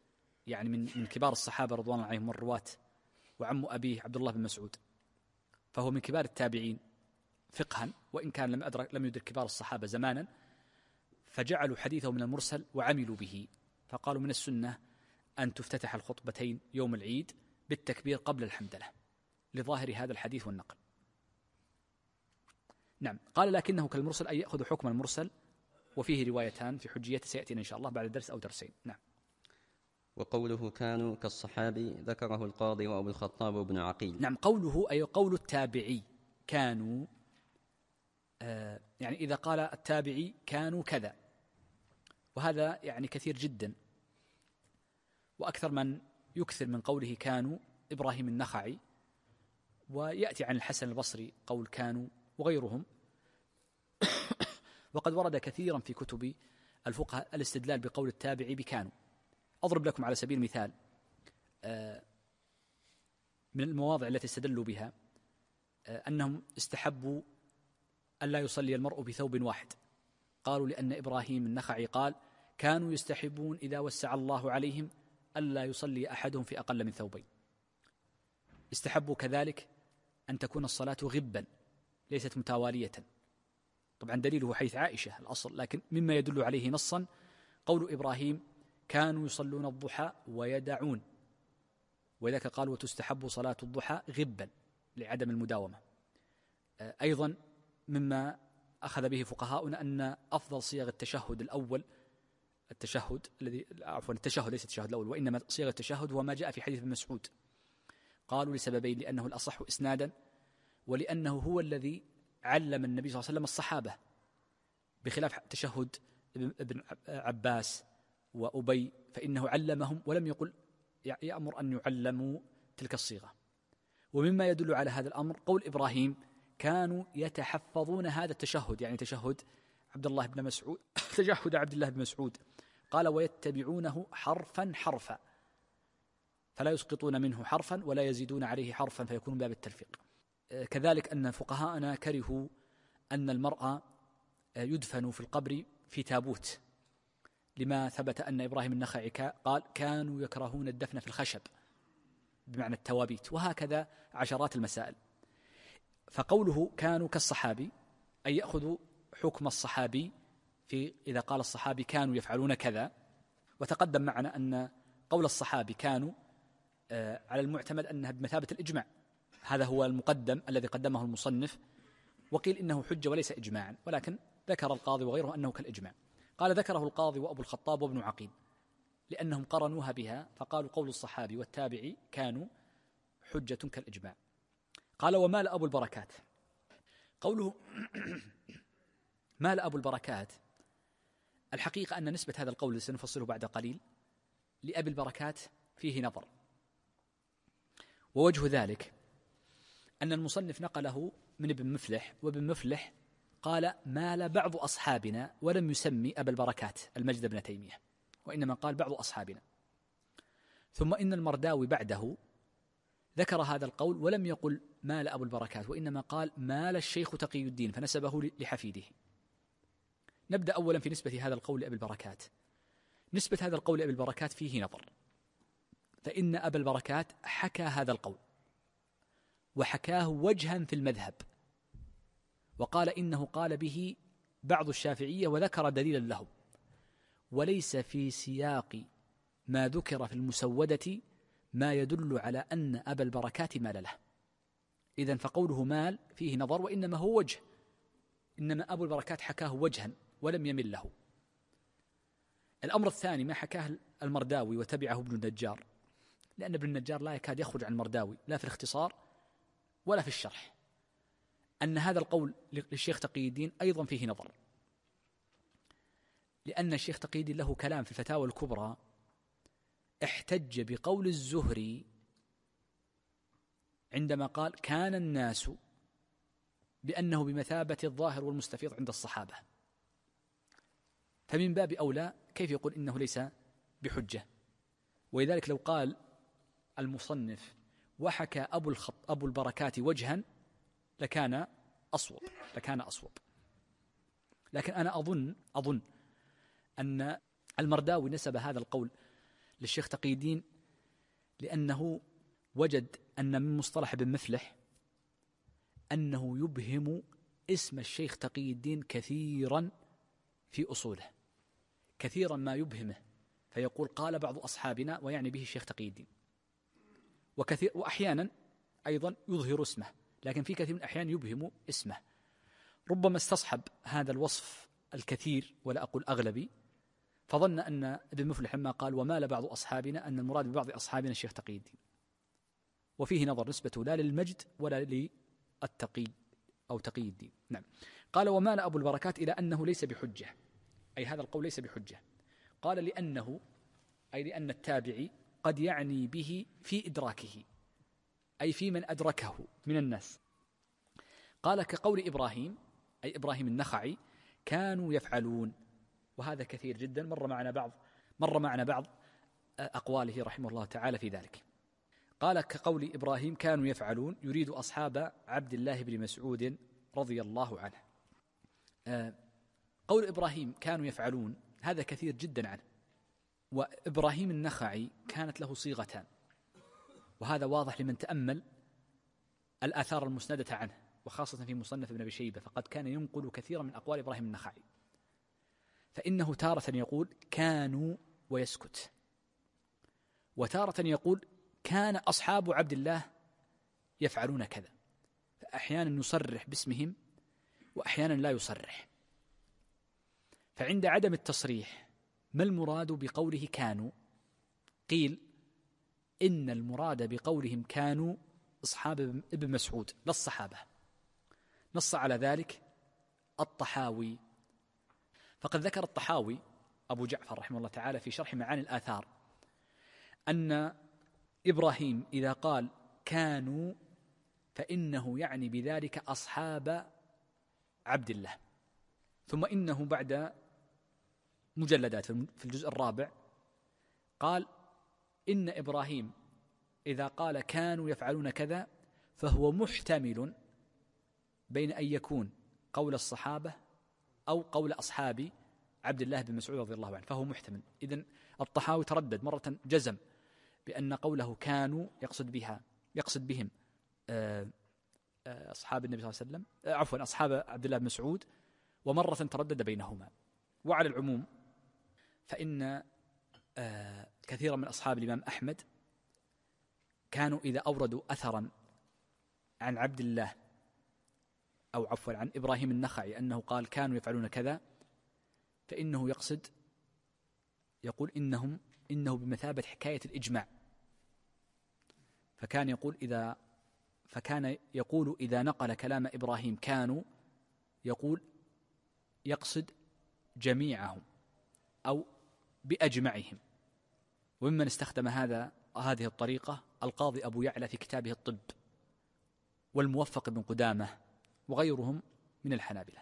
يعني من كبار الصحابة رضوان الله عليهم والرواة، وعم أبيه عبد الله بن مسعود، فهو من كبار التابعين فقها، وإن كان لم يدرك كبار الصحابة زمانا، فجعلوا حديثه من المرسل وعملوا به، فقالوا من السنة أن تفتتح الخطبتين يوم العيد بالتكبير قبل الحمدلة لظاهر هذا الحديث والنقل. نعم. قال لكنه كالمرسل أي يأخذ حكم المرسل، وفيه روايتان في حجية سيأتينا إن شاء الله بعد درس أو درسين. نعم. وقوله كانوا كالصحابي ذكره القاضي وأبو الخطاب وابن عقيل. نعم. قوله أي قول التابعي كانوا، يعني إذا قال التابعي كانوا كذا، وهذا يعني كثير جدا، وأكثر من يكثر من قوله كانوا إبراهيم النخعي، ويأتي عن الحسن البصري قول كانوا وغيرهم. وقد ورد كثيرا في كتب الفقهاء الاستدلال بقول التابعي بكانوا. أضرب لكم على سبيل المثال من المواضع التي استدلوا بها أنهم استحبوا ألا يصلي المرء بثوب واحد. قالوا لأن إبراهيم النخعي قال كانوا يستحبون إذا وسع الله عليهم ألا يصلي أحدهم في أقل من ثوبين. استحبوا كذلك أن تكون الصلاة غبا ليست متوالية، طبعا دليله حيث عائشة الأصل، لكن مما يدل عليه نصا قول إبراهيم كانوا يصلون الضحى ويدعون، وذلك قال وتستحب صلاة الضحى غبا لعدم المداومة. أيضا مما أخذ به فقهاؤنا أن أفضل صيغ التشهد الأول، التشهد ليس التشهد الأول وإنما صيغ التشهد هو ما جاء في حديث ابن مسعود. قالوا لسببين: لأنه الأصح إسنادا، ولأنه هو الذي علم النبي صلى الله عليه وسلم الصحابة، بخلاف تشهد ابن عباس وأبي فإنه علمهم ولم يقل يأمر أن يعلموا تلك الصيغة. ومما يدل على هذا الأمر قول إبراهيم كانوا يتحفظون هذا التشهد، يعني تشهد عبد الله بن مسعود، تشهد عبد الله بن مسعود، قال ويتبعونه حرفا حرفا، فلا يسقطون منه حرفا ولا يزيدون عليه حرفا فيكون باب التلفيق. كذلك أن فقهاءنا كرهوا أن المرأة يدفن في القبر في تابوت، لما ثبت أن إبراهيم النخعي قال كانوا يكرهون الدفن في الخشب بمعنى التوابيت، وهكذا عشرات المسائل. فقوله كانوا كالصحابي أي يأخذ حكم الصحابي في إذا قال الصحابي كانوا يفعلون كذا. وتقدم معنا أن قول الصحابي كانوا على المعتمد أنها بمثابة الإجماع، هذا هو المقدم الذي قدمه المصنف، وقيل إنه حجة وليس إجماعا، ولكن ذكر القاضي وغيره أنه كالإجماع. قال ذكره القاضي وأبو الخطاب وابن عقيل لأنهم قرنوها بها، فقالوا قول الصحابي والتابعي كانوا حجة كالإجماع. قال ومال أبو البركات، قوله مال أبو البركات، الحقيقة أن نسبة هذا القول سنفصله بعد قليل لأبي البركات فيه نظر، ووجه ذلك أن المصنف نقله من ابن مفلح، وابن مفلح قال مال بعض أصحابنا ولم يسمي أبا البركات المجد بن تيمية، وإنما قال بعض أصحابنا. ثم إن المرداوي بعده ذكر هذا القول ولم يقل مال أبو البركات، وإنما قال مال الشيخ تقي الدين فنسبه لحفيده. نبدأ أولا في نسبة هذا القول لأبي البركات. نسبة هذا القول لأبي البركات فيه نظر، فإن أبا البركات حكى هذا القول وحكاه وجها في المذهب، وقال إنه قال به بعض الشافعية وذكر دليلا له، وليس في سياق ما ذكر في المسودة ما يدل على أن أبا البركات مال له. إذن فقوله مال فيه نظر، وإنما هو وجه، إنما أبو البركات حكاه وجها ولم يمل له. الأمر الثاني ما حكاه المرداوي وتبعه ابن النجار، لأن ابن النجار لا يكاد يخرج عن المرداوي لا في الاختصار ولا في الشرح، أن هذا القول للشيخ تقي الدين أيضا فيه نظر، لأن الشيخ تقي الدين له كلام في الفتاوى الكبرى احتج بقول الزهري عندما قال كان الناس بأنه بمثابة الظاهر والمستفيض عند الصحابة، فمن باب أولى كيف يقول إنه ليس بحجة. ولذلك لو قال المصنف وحكى أبو البركات وجها لكان أصوب. لكن أنا أظن أن المرداوي نسب هذا القول للشيخ تقي الدين لأنه وجد أن من مصطلح ابن مفلح أنه يبهم اسم الشيخ تقي الدين كثيرا في أصوله، كثيرا ما يبهمه، فيقول قال بعض أصحابنا ويعني به الشيخ تقي الدين، وأحيانا أيضا يظهر اسمه، لكن في كثير من الأحيان يبهم اسمه. ربما استصحب هذا الوصف الكثير ولا أقول أغلبي، فظن أن ابن مفلح لما قال ومال بعض أصحابنا أن المراد ببعض أصحابنا الشيخ تقي الدين، وفيه نظر نسبته لا للمجد ولا للتقي أو تقي الدين. نعم. قال ومال أبو البركات إلى أنه ليس بحجة، أي هذا القول ليس بحجة. قال لأنه أي لأن التابعي قد يعني به في إدراكه، أي في من أدركه من الناس. قال كقول إبراهيم، أي إبراهيم النخعي، كانوا يفعلون، وهذا كثير جدا، مر معنا بعض أقواله رحمه الله تعالى في ذلك. قال كقول إبراهيم كانوا يفعلون يريد أصحاب عبد الله بن مسعود رضي الله عنه. قول إبراهيم كانوا يفعلون هذا كثير جدا عنه. وإبراهيم النخعي كانت له صيغتان، وهذا واضح لمن تأمل الآثار المسندة عنه، وخاصة في مصنف ابن أبي شيبة، فقد كان ينقل كثيرا من أقوال إبراهيم النخعي، فإنه تارة يقول كانوا ويسكت، وتارة يقول كان أصحاب عبد الله يفعلون كذا، فأحيانا يصرح باسمهم وأحيانا لا يصرح. فعند عدم التصريح ما المراد بقوله كانوا؟ قيل إن المراد بقولهم كانوا أصحاب ابن مسعود لا الصحابة. نص على ذلك الطحاوي، فقد ذكر الطحاوي أبو جعفر رحمه الله تعالى في شرح معاني الآثار أن إبراهيم إذا قال كانوا فإنه يعني بذلك أصحاب عبد الله. ثم إنه بعد مجلدات في الجزء الرابع قال إن إبراهيم إذا قال كانوا يفعلون كذا فهو محتمل بين أن يكون قول الصحابة أو قول أصحاب عبد الله بن مسعود رضي الله عنه، فهو محتمل. إذن الطحاوي تردد، مرة جزم بأن قوله كانوا يقصد بهم أصحاب النبي صلى الله عليه وسلم، أصحاب عبد الله بن مسعود، ومرة تردد بينهما. وعلى العموم فإن كثيرا من أصحاب الإمام أحمد كانوا إذا أوردوا أثرا عن عبد الله عن إبراهيم النخعي أنه قال كانوا يفعلون كذا، فإنه يقول إنه بمثابة حكاية الإجماع. فكان يقول إذا نقل كلام إبراهيم كانوا يقصد جميعهم أو بأجمعهم. وممن استخدم هذه الطريقة القاضي أبو يعلى في كتابه الطب، والموفق بن قدامة، وغيرهم من الحنابلة.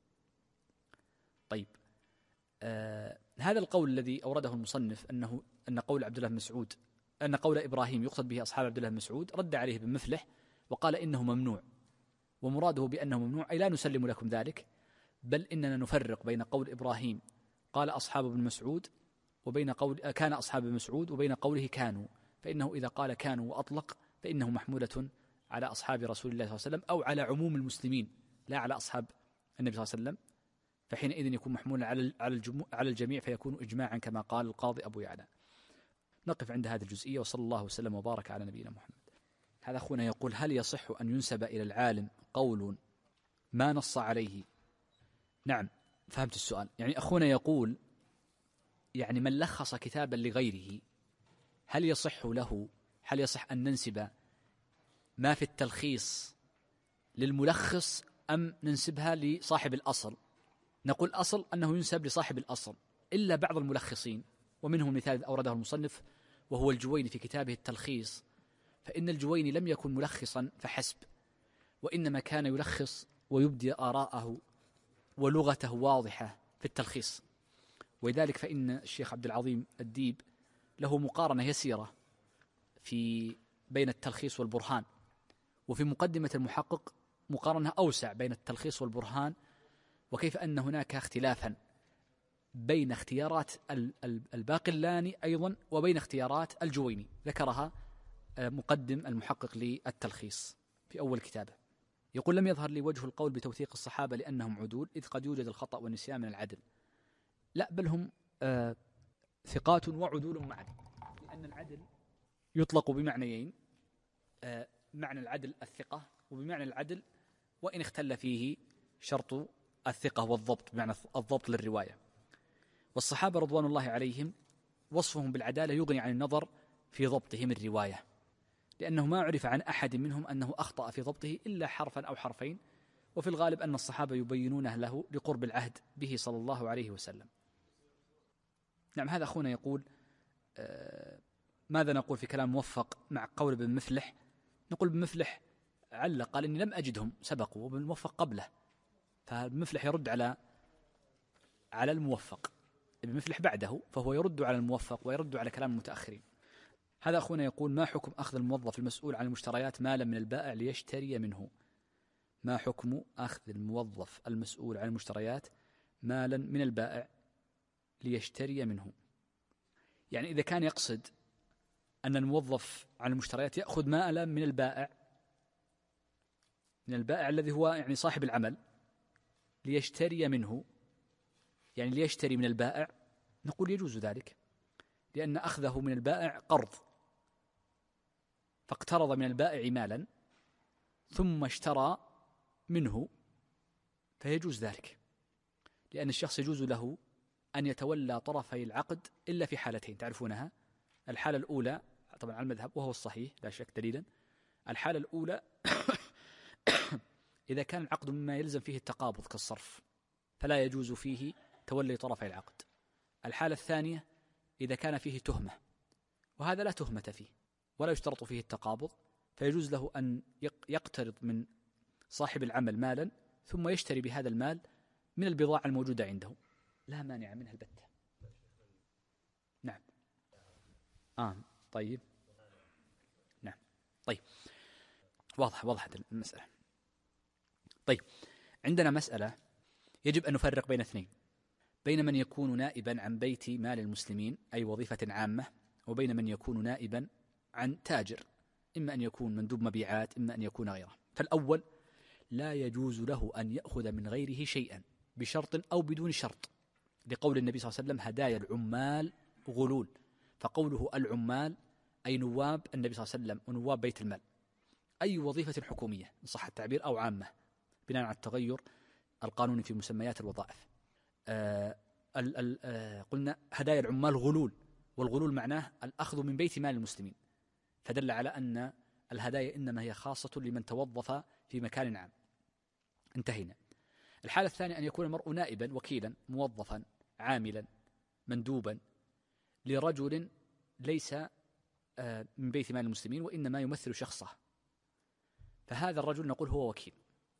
طيب، هذا القول الذي أورده المصنف أن قول عبد الله بن مسعود، أن قول إبراهيم يقصد به أصحاب عبد الله بن مسعود، رد عليه ابن مفلح وقال إنه ممنوع، ومراده بأنه ممنوع أي لا نسلم لكم ذلك، بل إننا نفرق بين قول إبراهيم قال أصحاب ابن مسعود وبين قول كان أصحاب ابن مسعود وبين قوله كانوا، فإنه إذا قال كانوا وأطلق فإنه محمولة على أصحاب رسول الله صلى الله عليه وسلم أو على عموم المسلمين لا على أصحاب النبي صلى الله عليه وسلم، فحينئذ يكون محمولا على الجميع فيكون إجماعا كما قال القاضي أبو يعلى. نقف عند هذه الجزئية، وصلى الله وسلم وبارك على نبينا محمد. هذا أخونا يقول هل يصح أن ينسب إلى العالم قول ما نص عليه؟ نعم، فهمت السؤال. يعني أخونا يقول يعني من لخص كتابا لغيره هل يصح أن ننسب ما في التلخيص للملخص أم ننسبها لصاحب الأصل؟ نقول أصل أنه ينسب لصاحب الأصل، إلا بعض الملخصين، ومنهم مثال أورده المصنف وهو الجويني في كتابه التلخيص، فإن الجويني لم يكن ملخصا فحسب، وإنما كان يلخص ويبدي آراءه ولغته واضحة في التلخيص. ولذلك فإن الشيخ عبد العظيم الديب له مقارنة يسيرة بين التلخيص والبرهان، وفي مقدمة المحقق مقارنة أوسع بين التلخيص والبرهان، وكيف أن هناك اختلافا بين اختيارات الباقلاني أيضا وبين اختيارات الجويني، ذكرها مقدم المحقق للتلخيص في أول كتابه. يقول: لم يظهر لي وجه القول بتوثيق الصحابة لأنهم عدول، إذ قد يوجد الخطأ والنسيان من العدل. لا، بل هم ثقات وعدول معا، لأن العدل يطلق بمعنيين: معنى العدل الثقة، وبمعنى العدل وإن اختل فيه شرط الثقة والضبط، بمعنى الضبط للرواية. والصحابة رضوان الله عليهم وصفهم بالعدالة يغني عن النظر في ضبطهم الرواية، لأنه ما عرف عن أحد منهم أنه أخطأ في ضبطه إلا حرفا أو حرفين، وفي الغالب أن الصحابة يبينونه له لقرب العهد به صلى الله عليه وسلم. نعم، هذا أخونا يقول: ماذا نقول في كلام موفق مع قول ابن مفلح؟ نقول ابن مفلح علق قال: إني لم أجدهم سبقوا، وابن موفق قبله، فابن مفلح يرد على الموفق، ابن مفلح بعده، فهو يرد على الموفق ويرد على كلام المتأخرين. هذا أخونا يقول: ما حكم أخذ الموظف المسؤول عن المشتريات مالا من البائع ليشتري منه؟ ما حكم أخذ الموظف المسؤول عن المشتريات مالا من البائع ليشتري منه؟ يعني إذا كان يقصد أن الموظف عن المشتريات يأخذ مالا من البائع الذي هو يعني صاحب العمل ليشتري منه، يعني ليشتري من البائع، نقول يجوز ذلك، لأن أخذه من البائع قرض، فاقترض من البائع مالا ثم اشترى منه، فيجوز ذلك، لأن الشخص يجوز له أن يتولى طرفي العقد إلا في حالتين تعرفونها. الحالة الأولى طبعا على المذهب وهو الصحيح لا شك دليلا، الحالة الأولى إذا كان العقد مما يلزم فيه التقابض كالصرف فلا يجوز فيه تولي طرفي العقد. الحالة الثانية إذا كان فيه تهمة، وهذا لا تهمة فيه ولا يشترط فيه التقابض، فيجوز له أن يقترض من صاحب العمل مالا ثم يشتري بهذا المال من البضاعة الموجودة عنده، لا مانع منها البتة. نعم. طيب. نعم. طيب، وضحت المسألة. طيب، عندنا مسألة يجب أن نفرق بين اثنين: بين من يكون نائبا عن بيت مال المسلمين أي وظيفة عامة، وبين من يكون نائبا عن تاجر، إما أن يكون مندوب مبيعات إما أن يكون غيره. فالأول لا يجوز له أن يأخذ من غيره شيئا بشرط أو بدون شرط، لقول النبي صلى الله عليه وسلم: هدايا العمال غلول. فقوله العمال أي نواب النبي صلى الله عليه وسلم ونواب بيت المال، أي وظيفة حكومية إن صح التعبير أو عامة بناء على التغير القانوني في مسميات الوظائف. قلنا هدايا العمال غلول، والغلول معناه الأخذ من بيت مال المسلمين، فدل على أن الهدايا إنما هي خاصة لمن توظف في مكان عام. انتهينا. الحالة الثانية أن يكون المرء نائبا وكيلا موظفا عاملا مندوبا لرجل ليس من بيت مال المسلمين وإنما يمثل شخصه، فهذا الرجل نقول هو وكيل.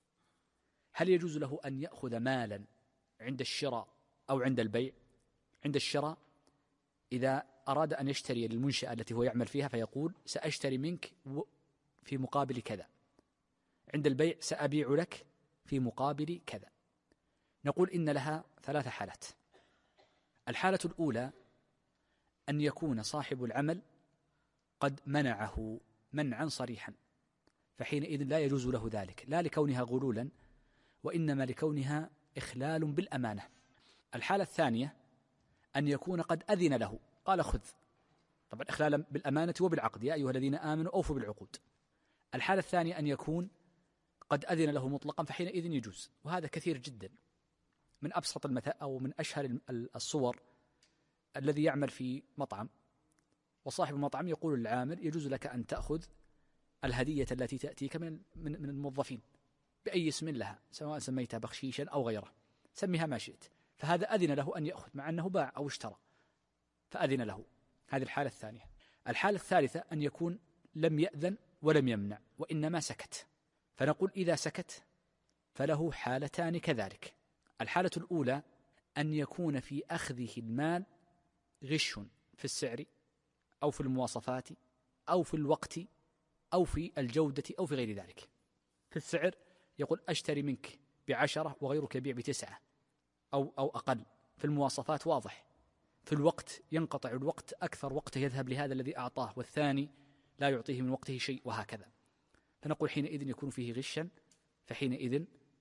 هل يجوز له أن يأخذ مالا عند الشراء أو عند البيع؟ عند الشراء إذا أراد أن يشتري للمنشأة التي هو يعمل فيها فيقول: سأشتري منك في مقابل كذا. عند البيع: سأبيع لك في مقابل كذا. نقول إن لها 3 حالات. الحالة الأولى أن يكون صاحب العمل قد منعه منعا صريحا، فحينئذ لا يجوز له ذلك، لا لكونها غلولا وإنما لكونها إخلال بالأمانة. الحالة الثانية أن يكون قد أذن له، قال: خذ، طبعا إخلالا بالأمانة وبالعقد، يا أيها الذين آمنوا أوفوا بالعقود. الحالة الثانية أن يكون قد أذن له مطلقا، فحينئذ يجوز، وهذا كثير جدا. من أبسط أو من أشهر الصور الذي يعمل في مطعم وصاحب المطعم يقول للعامل: يجوز لك أن تأخذ الهدية التي تأتيك من الموظفين بأي اسم لها، سواء سميتها بخشيشا أو غيره، سميها ما شئت. فهذا أذن له أن يأخذ مع أنه باع أو اشترى، فأذن له. هذه الحالة الثانية. الحالة الثالثة أن يكون لم يأذن ولم يمنع وإنما سكت، فنقول إذا سكت فله حالتان كذلك. الحالة الأولى أن يكون في أخذه المال غش في السعر أو في المواصفات أو في الوقت أو في الجودة أو في غير ذلك. في السعر يقول: أشتري منك ب10 وغيرك يبيع ب9 أو أقل، في المواصفات واضح، في الوقت ينقطع الوقت، أكثر وقته يذهب لهذا الذي أعطاه، والثاني لا يعطيه من وقته شيء، وهكذا. فنقول حينئذ يكون فيه غشا، فحينئذ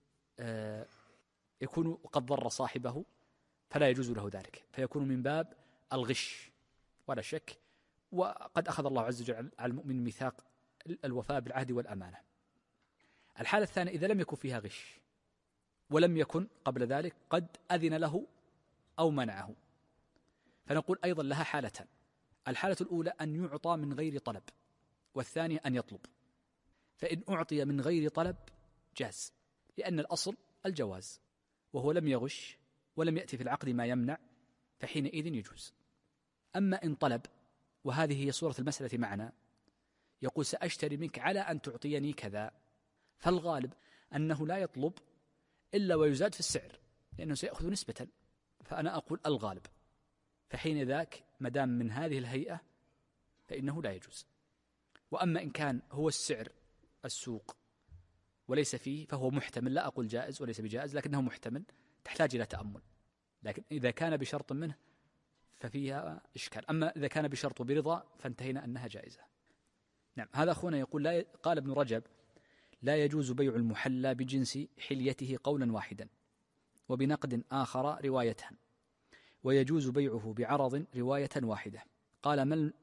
يكون قد ضر صاحبه، فلا يجوز له ذلك، فيكون من باب الغش ولا شك. وقد أخذ الله عز وجل على المؤمن ميثاق الوفاء بالعهد والأمانة. الحالة الثانية إذا لم يكن فيها غش ولم يكن قبل ذلك قد أذن له أو منعه، فنقول أيضا لها حالتان. الحالة الأولى أن يعطى من غير طلب، والثانية أن يطلب. فإن أعطي من غير طلب جاز، لأن الأصل الجواز، وهو لم يغش ولم يأتي في العقد ما يمنع، فحينئذ يجوز. أما إن طلب، وهذه هي صورة المسألة معنا، يقول سأشتري منك على أن تعطيني كذا، فالغالب أنه لا يطلب إلا ويزاد في السعر، لأنه سيأخذ نسبة، فأنا أقول الغالب، فحين ذاك مدام من هذه الهيئة فإنه لا يجوز. وأما إن كان هو السعر السوق وليس فيه فهو محتمل، لا أقول جائز وليس بجائز، لكنه محتمل، تحتاج إلى تأمل. لكن إذا كان بشرط منه ففيها إشكال. أما إذا كان بشرط وبرضا فانتهينا أنها جائزة. نعم. هذا أخونا يقول قال ابن رجب: لا يجوز بيع المحلى بجنس حليته قولا واحدا، وبنقد آخر رواية، ويجوز بيعه بعرض رواية واحدة. قال: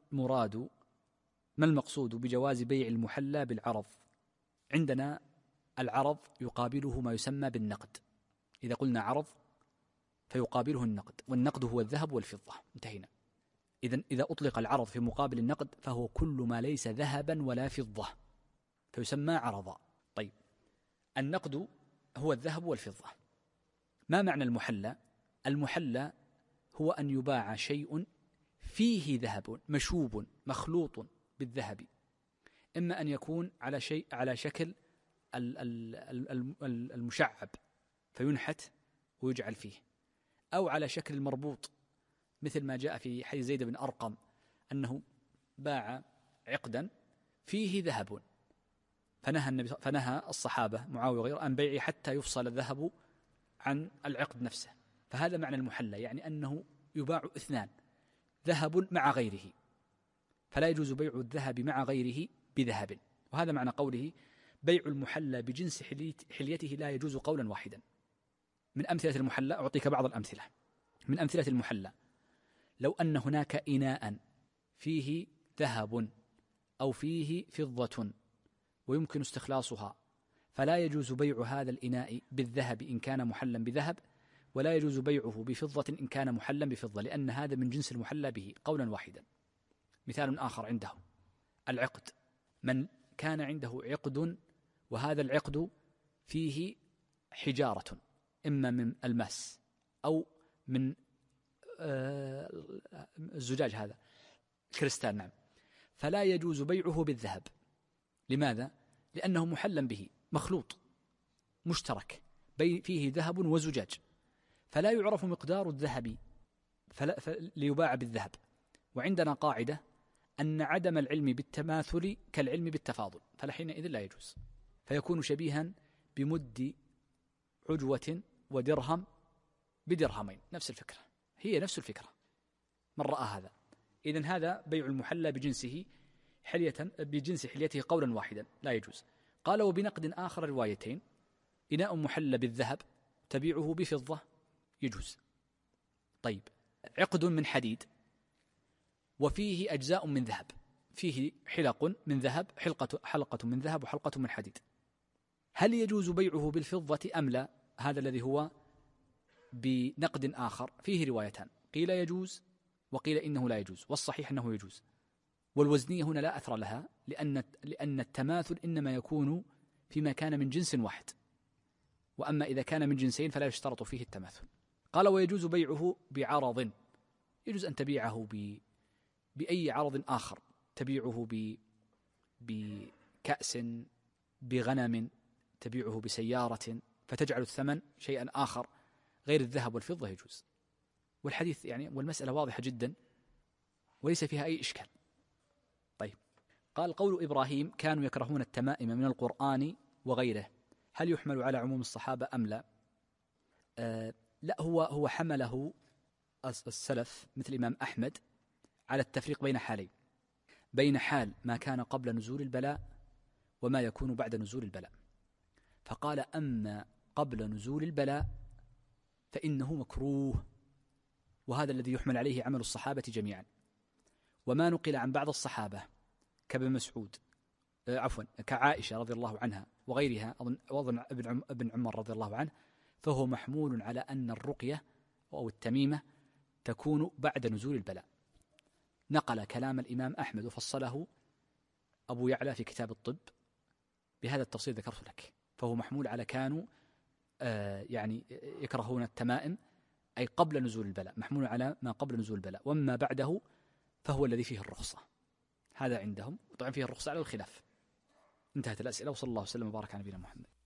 ما المقصود بجواز بيع المحلى بالعرض؟ عندنا العرض يقابله ما يسمى بالنقد. إذا قلنا عرض فيقابله النقد، والنقد هو الذهب والفضة، انتهينا. إذا أطلق العرض في مقابل النقد فهو كل ما ليس ذهبا ولا فضة فيسمى عرضا. طيب، النقد هو الذهب والفضة. ما معنى المحلى؟ المحلى هو أن يباع شيء فيه ذهب مشوب مخلوط بالذهب، إما أن يكون على شكل المشعب فينحت ويجعل فيه، أو على شكل المربوط، مثل ما جاء في حديث زيد بن أرقم أنه باع عقدا فيه ذهب، فنهى الصحابة معاوية وغيره عن بيعه حتى يفصل الذهب عن العقد نفسه. فهذا معنى المحلى، يعني أنه يباع اثنان، ذهب مع غيره، فلا يجوز بيع الذهب مع غيره بذهب. وهذا معنى قوله: بيع المحلى بجنس حليته لا يجوز قولا واحدا. من أمثلة المحلى أعطيك بعض الأمثلة. من أمثلة المحلى: لو أن هناك إناء فيه ذهب أو فيه فضة ويمكن استخلاصها، فلا يجوز بيع هذا الإناء بالذهب إن كان محلا بذهب، ولا يجوز بيعه بفضة إن كان محلا بفضة، لأن هذا من جنس المحلى به قولا واحدا. مثال آخر عنده العقد: من كان عنده عقد وهذا العقد فيه حجارة، إما من الماس أو من الزجاج، هذا كريستال، نعم، فلا يجوز بيعه بالذهب. لماذا؟ لأنه محلا به، مخلوط مشترك فيه ذهب وزجاج، فلا يعرف مقدار الذهب ليباع بالذهب. وعندنا قاعدة أن عدم العلم بالتماثل كالعلم بالتفاضل، فحينئذ لا يجوز، فيكون شبيها بمد عجوة ودرهم بدرهمين، نفس الفكرة، هي نفس الفكرة، من رأى هذا. إذن هذا بيع المحلى بجنس حليته قولا واحدا لا يجوز. قال: وبنقد آخر روايتين: إناء محلى بالذهب تبيعه بفضة يجوز. طيب، عقد من حديد وفيه أجزاء من ذهب، فيه حلق من ذهب، حلقة من ذهب وحلقة من حديد، هل يجوز بيعه بالفضة أم لا؟ هذا الذي هو بنقد آخر فيه روايتان، قيل يجوز وقيل إنه لا يجوز، والصحيح أنه يجوز. والوزنية هنا لا أثر لها، لأن التماثل إنما يكون فيما كان من جنس واحد، وأما إذا كان من جنسين فلا يشترط فيه التماثل. قال: ويجوز بيعه بعرض، يجوز أن تبيعه بأي عرض آخر، تبيعه بكأس، بغنم، تبيعه بسيارة، فتجعل الثمن شيئا آخر غير الذهب والفضة، يجوز. والحديث والمسألة واضحة جدا وليس فيها أي إشكال. طيب، قال: قول إبراهيم: كانوا يكرهون التمائم من القرآن وغيره، هل يحمل على عموم الصحابة أم لا؟ لا، هو حمله السلف مثل الإمام أحمد على التفريق بين حالين، بين حال ما كان قبل نزول البلاء وما يكون بعد نزول البلاء. فقال: أما قبل نزول البلاء فإنه مكروه، وهذا الذي يحمل عليه عمل الصحابة جميعا. وما نقل عن بعض الصحابة كابن مسعود كعائشة رضي الله عنها وغيرها، وأظن ابن عمر رضي الله عنه، فهو محمول على أن الرقية أو التميمة تكون بعد نزول البلاء. نقل كلام الإمام أحمد وفصله أبو يعلى في كتاب الطب بهذا التفصيل ذكرت لك، فهو محمول على كانوا يعني يكرهون التمائم أي قبل نزول البلاء، محمول على ما قبل نزول البلاء، وما بعده فهو الذي فيه الرخصة. هذا عندهم، وطبعا فيه الرخصة على الخلاف. انتهت الأسئلة، وصلى الله وسلم وبارك على نبينا محمد.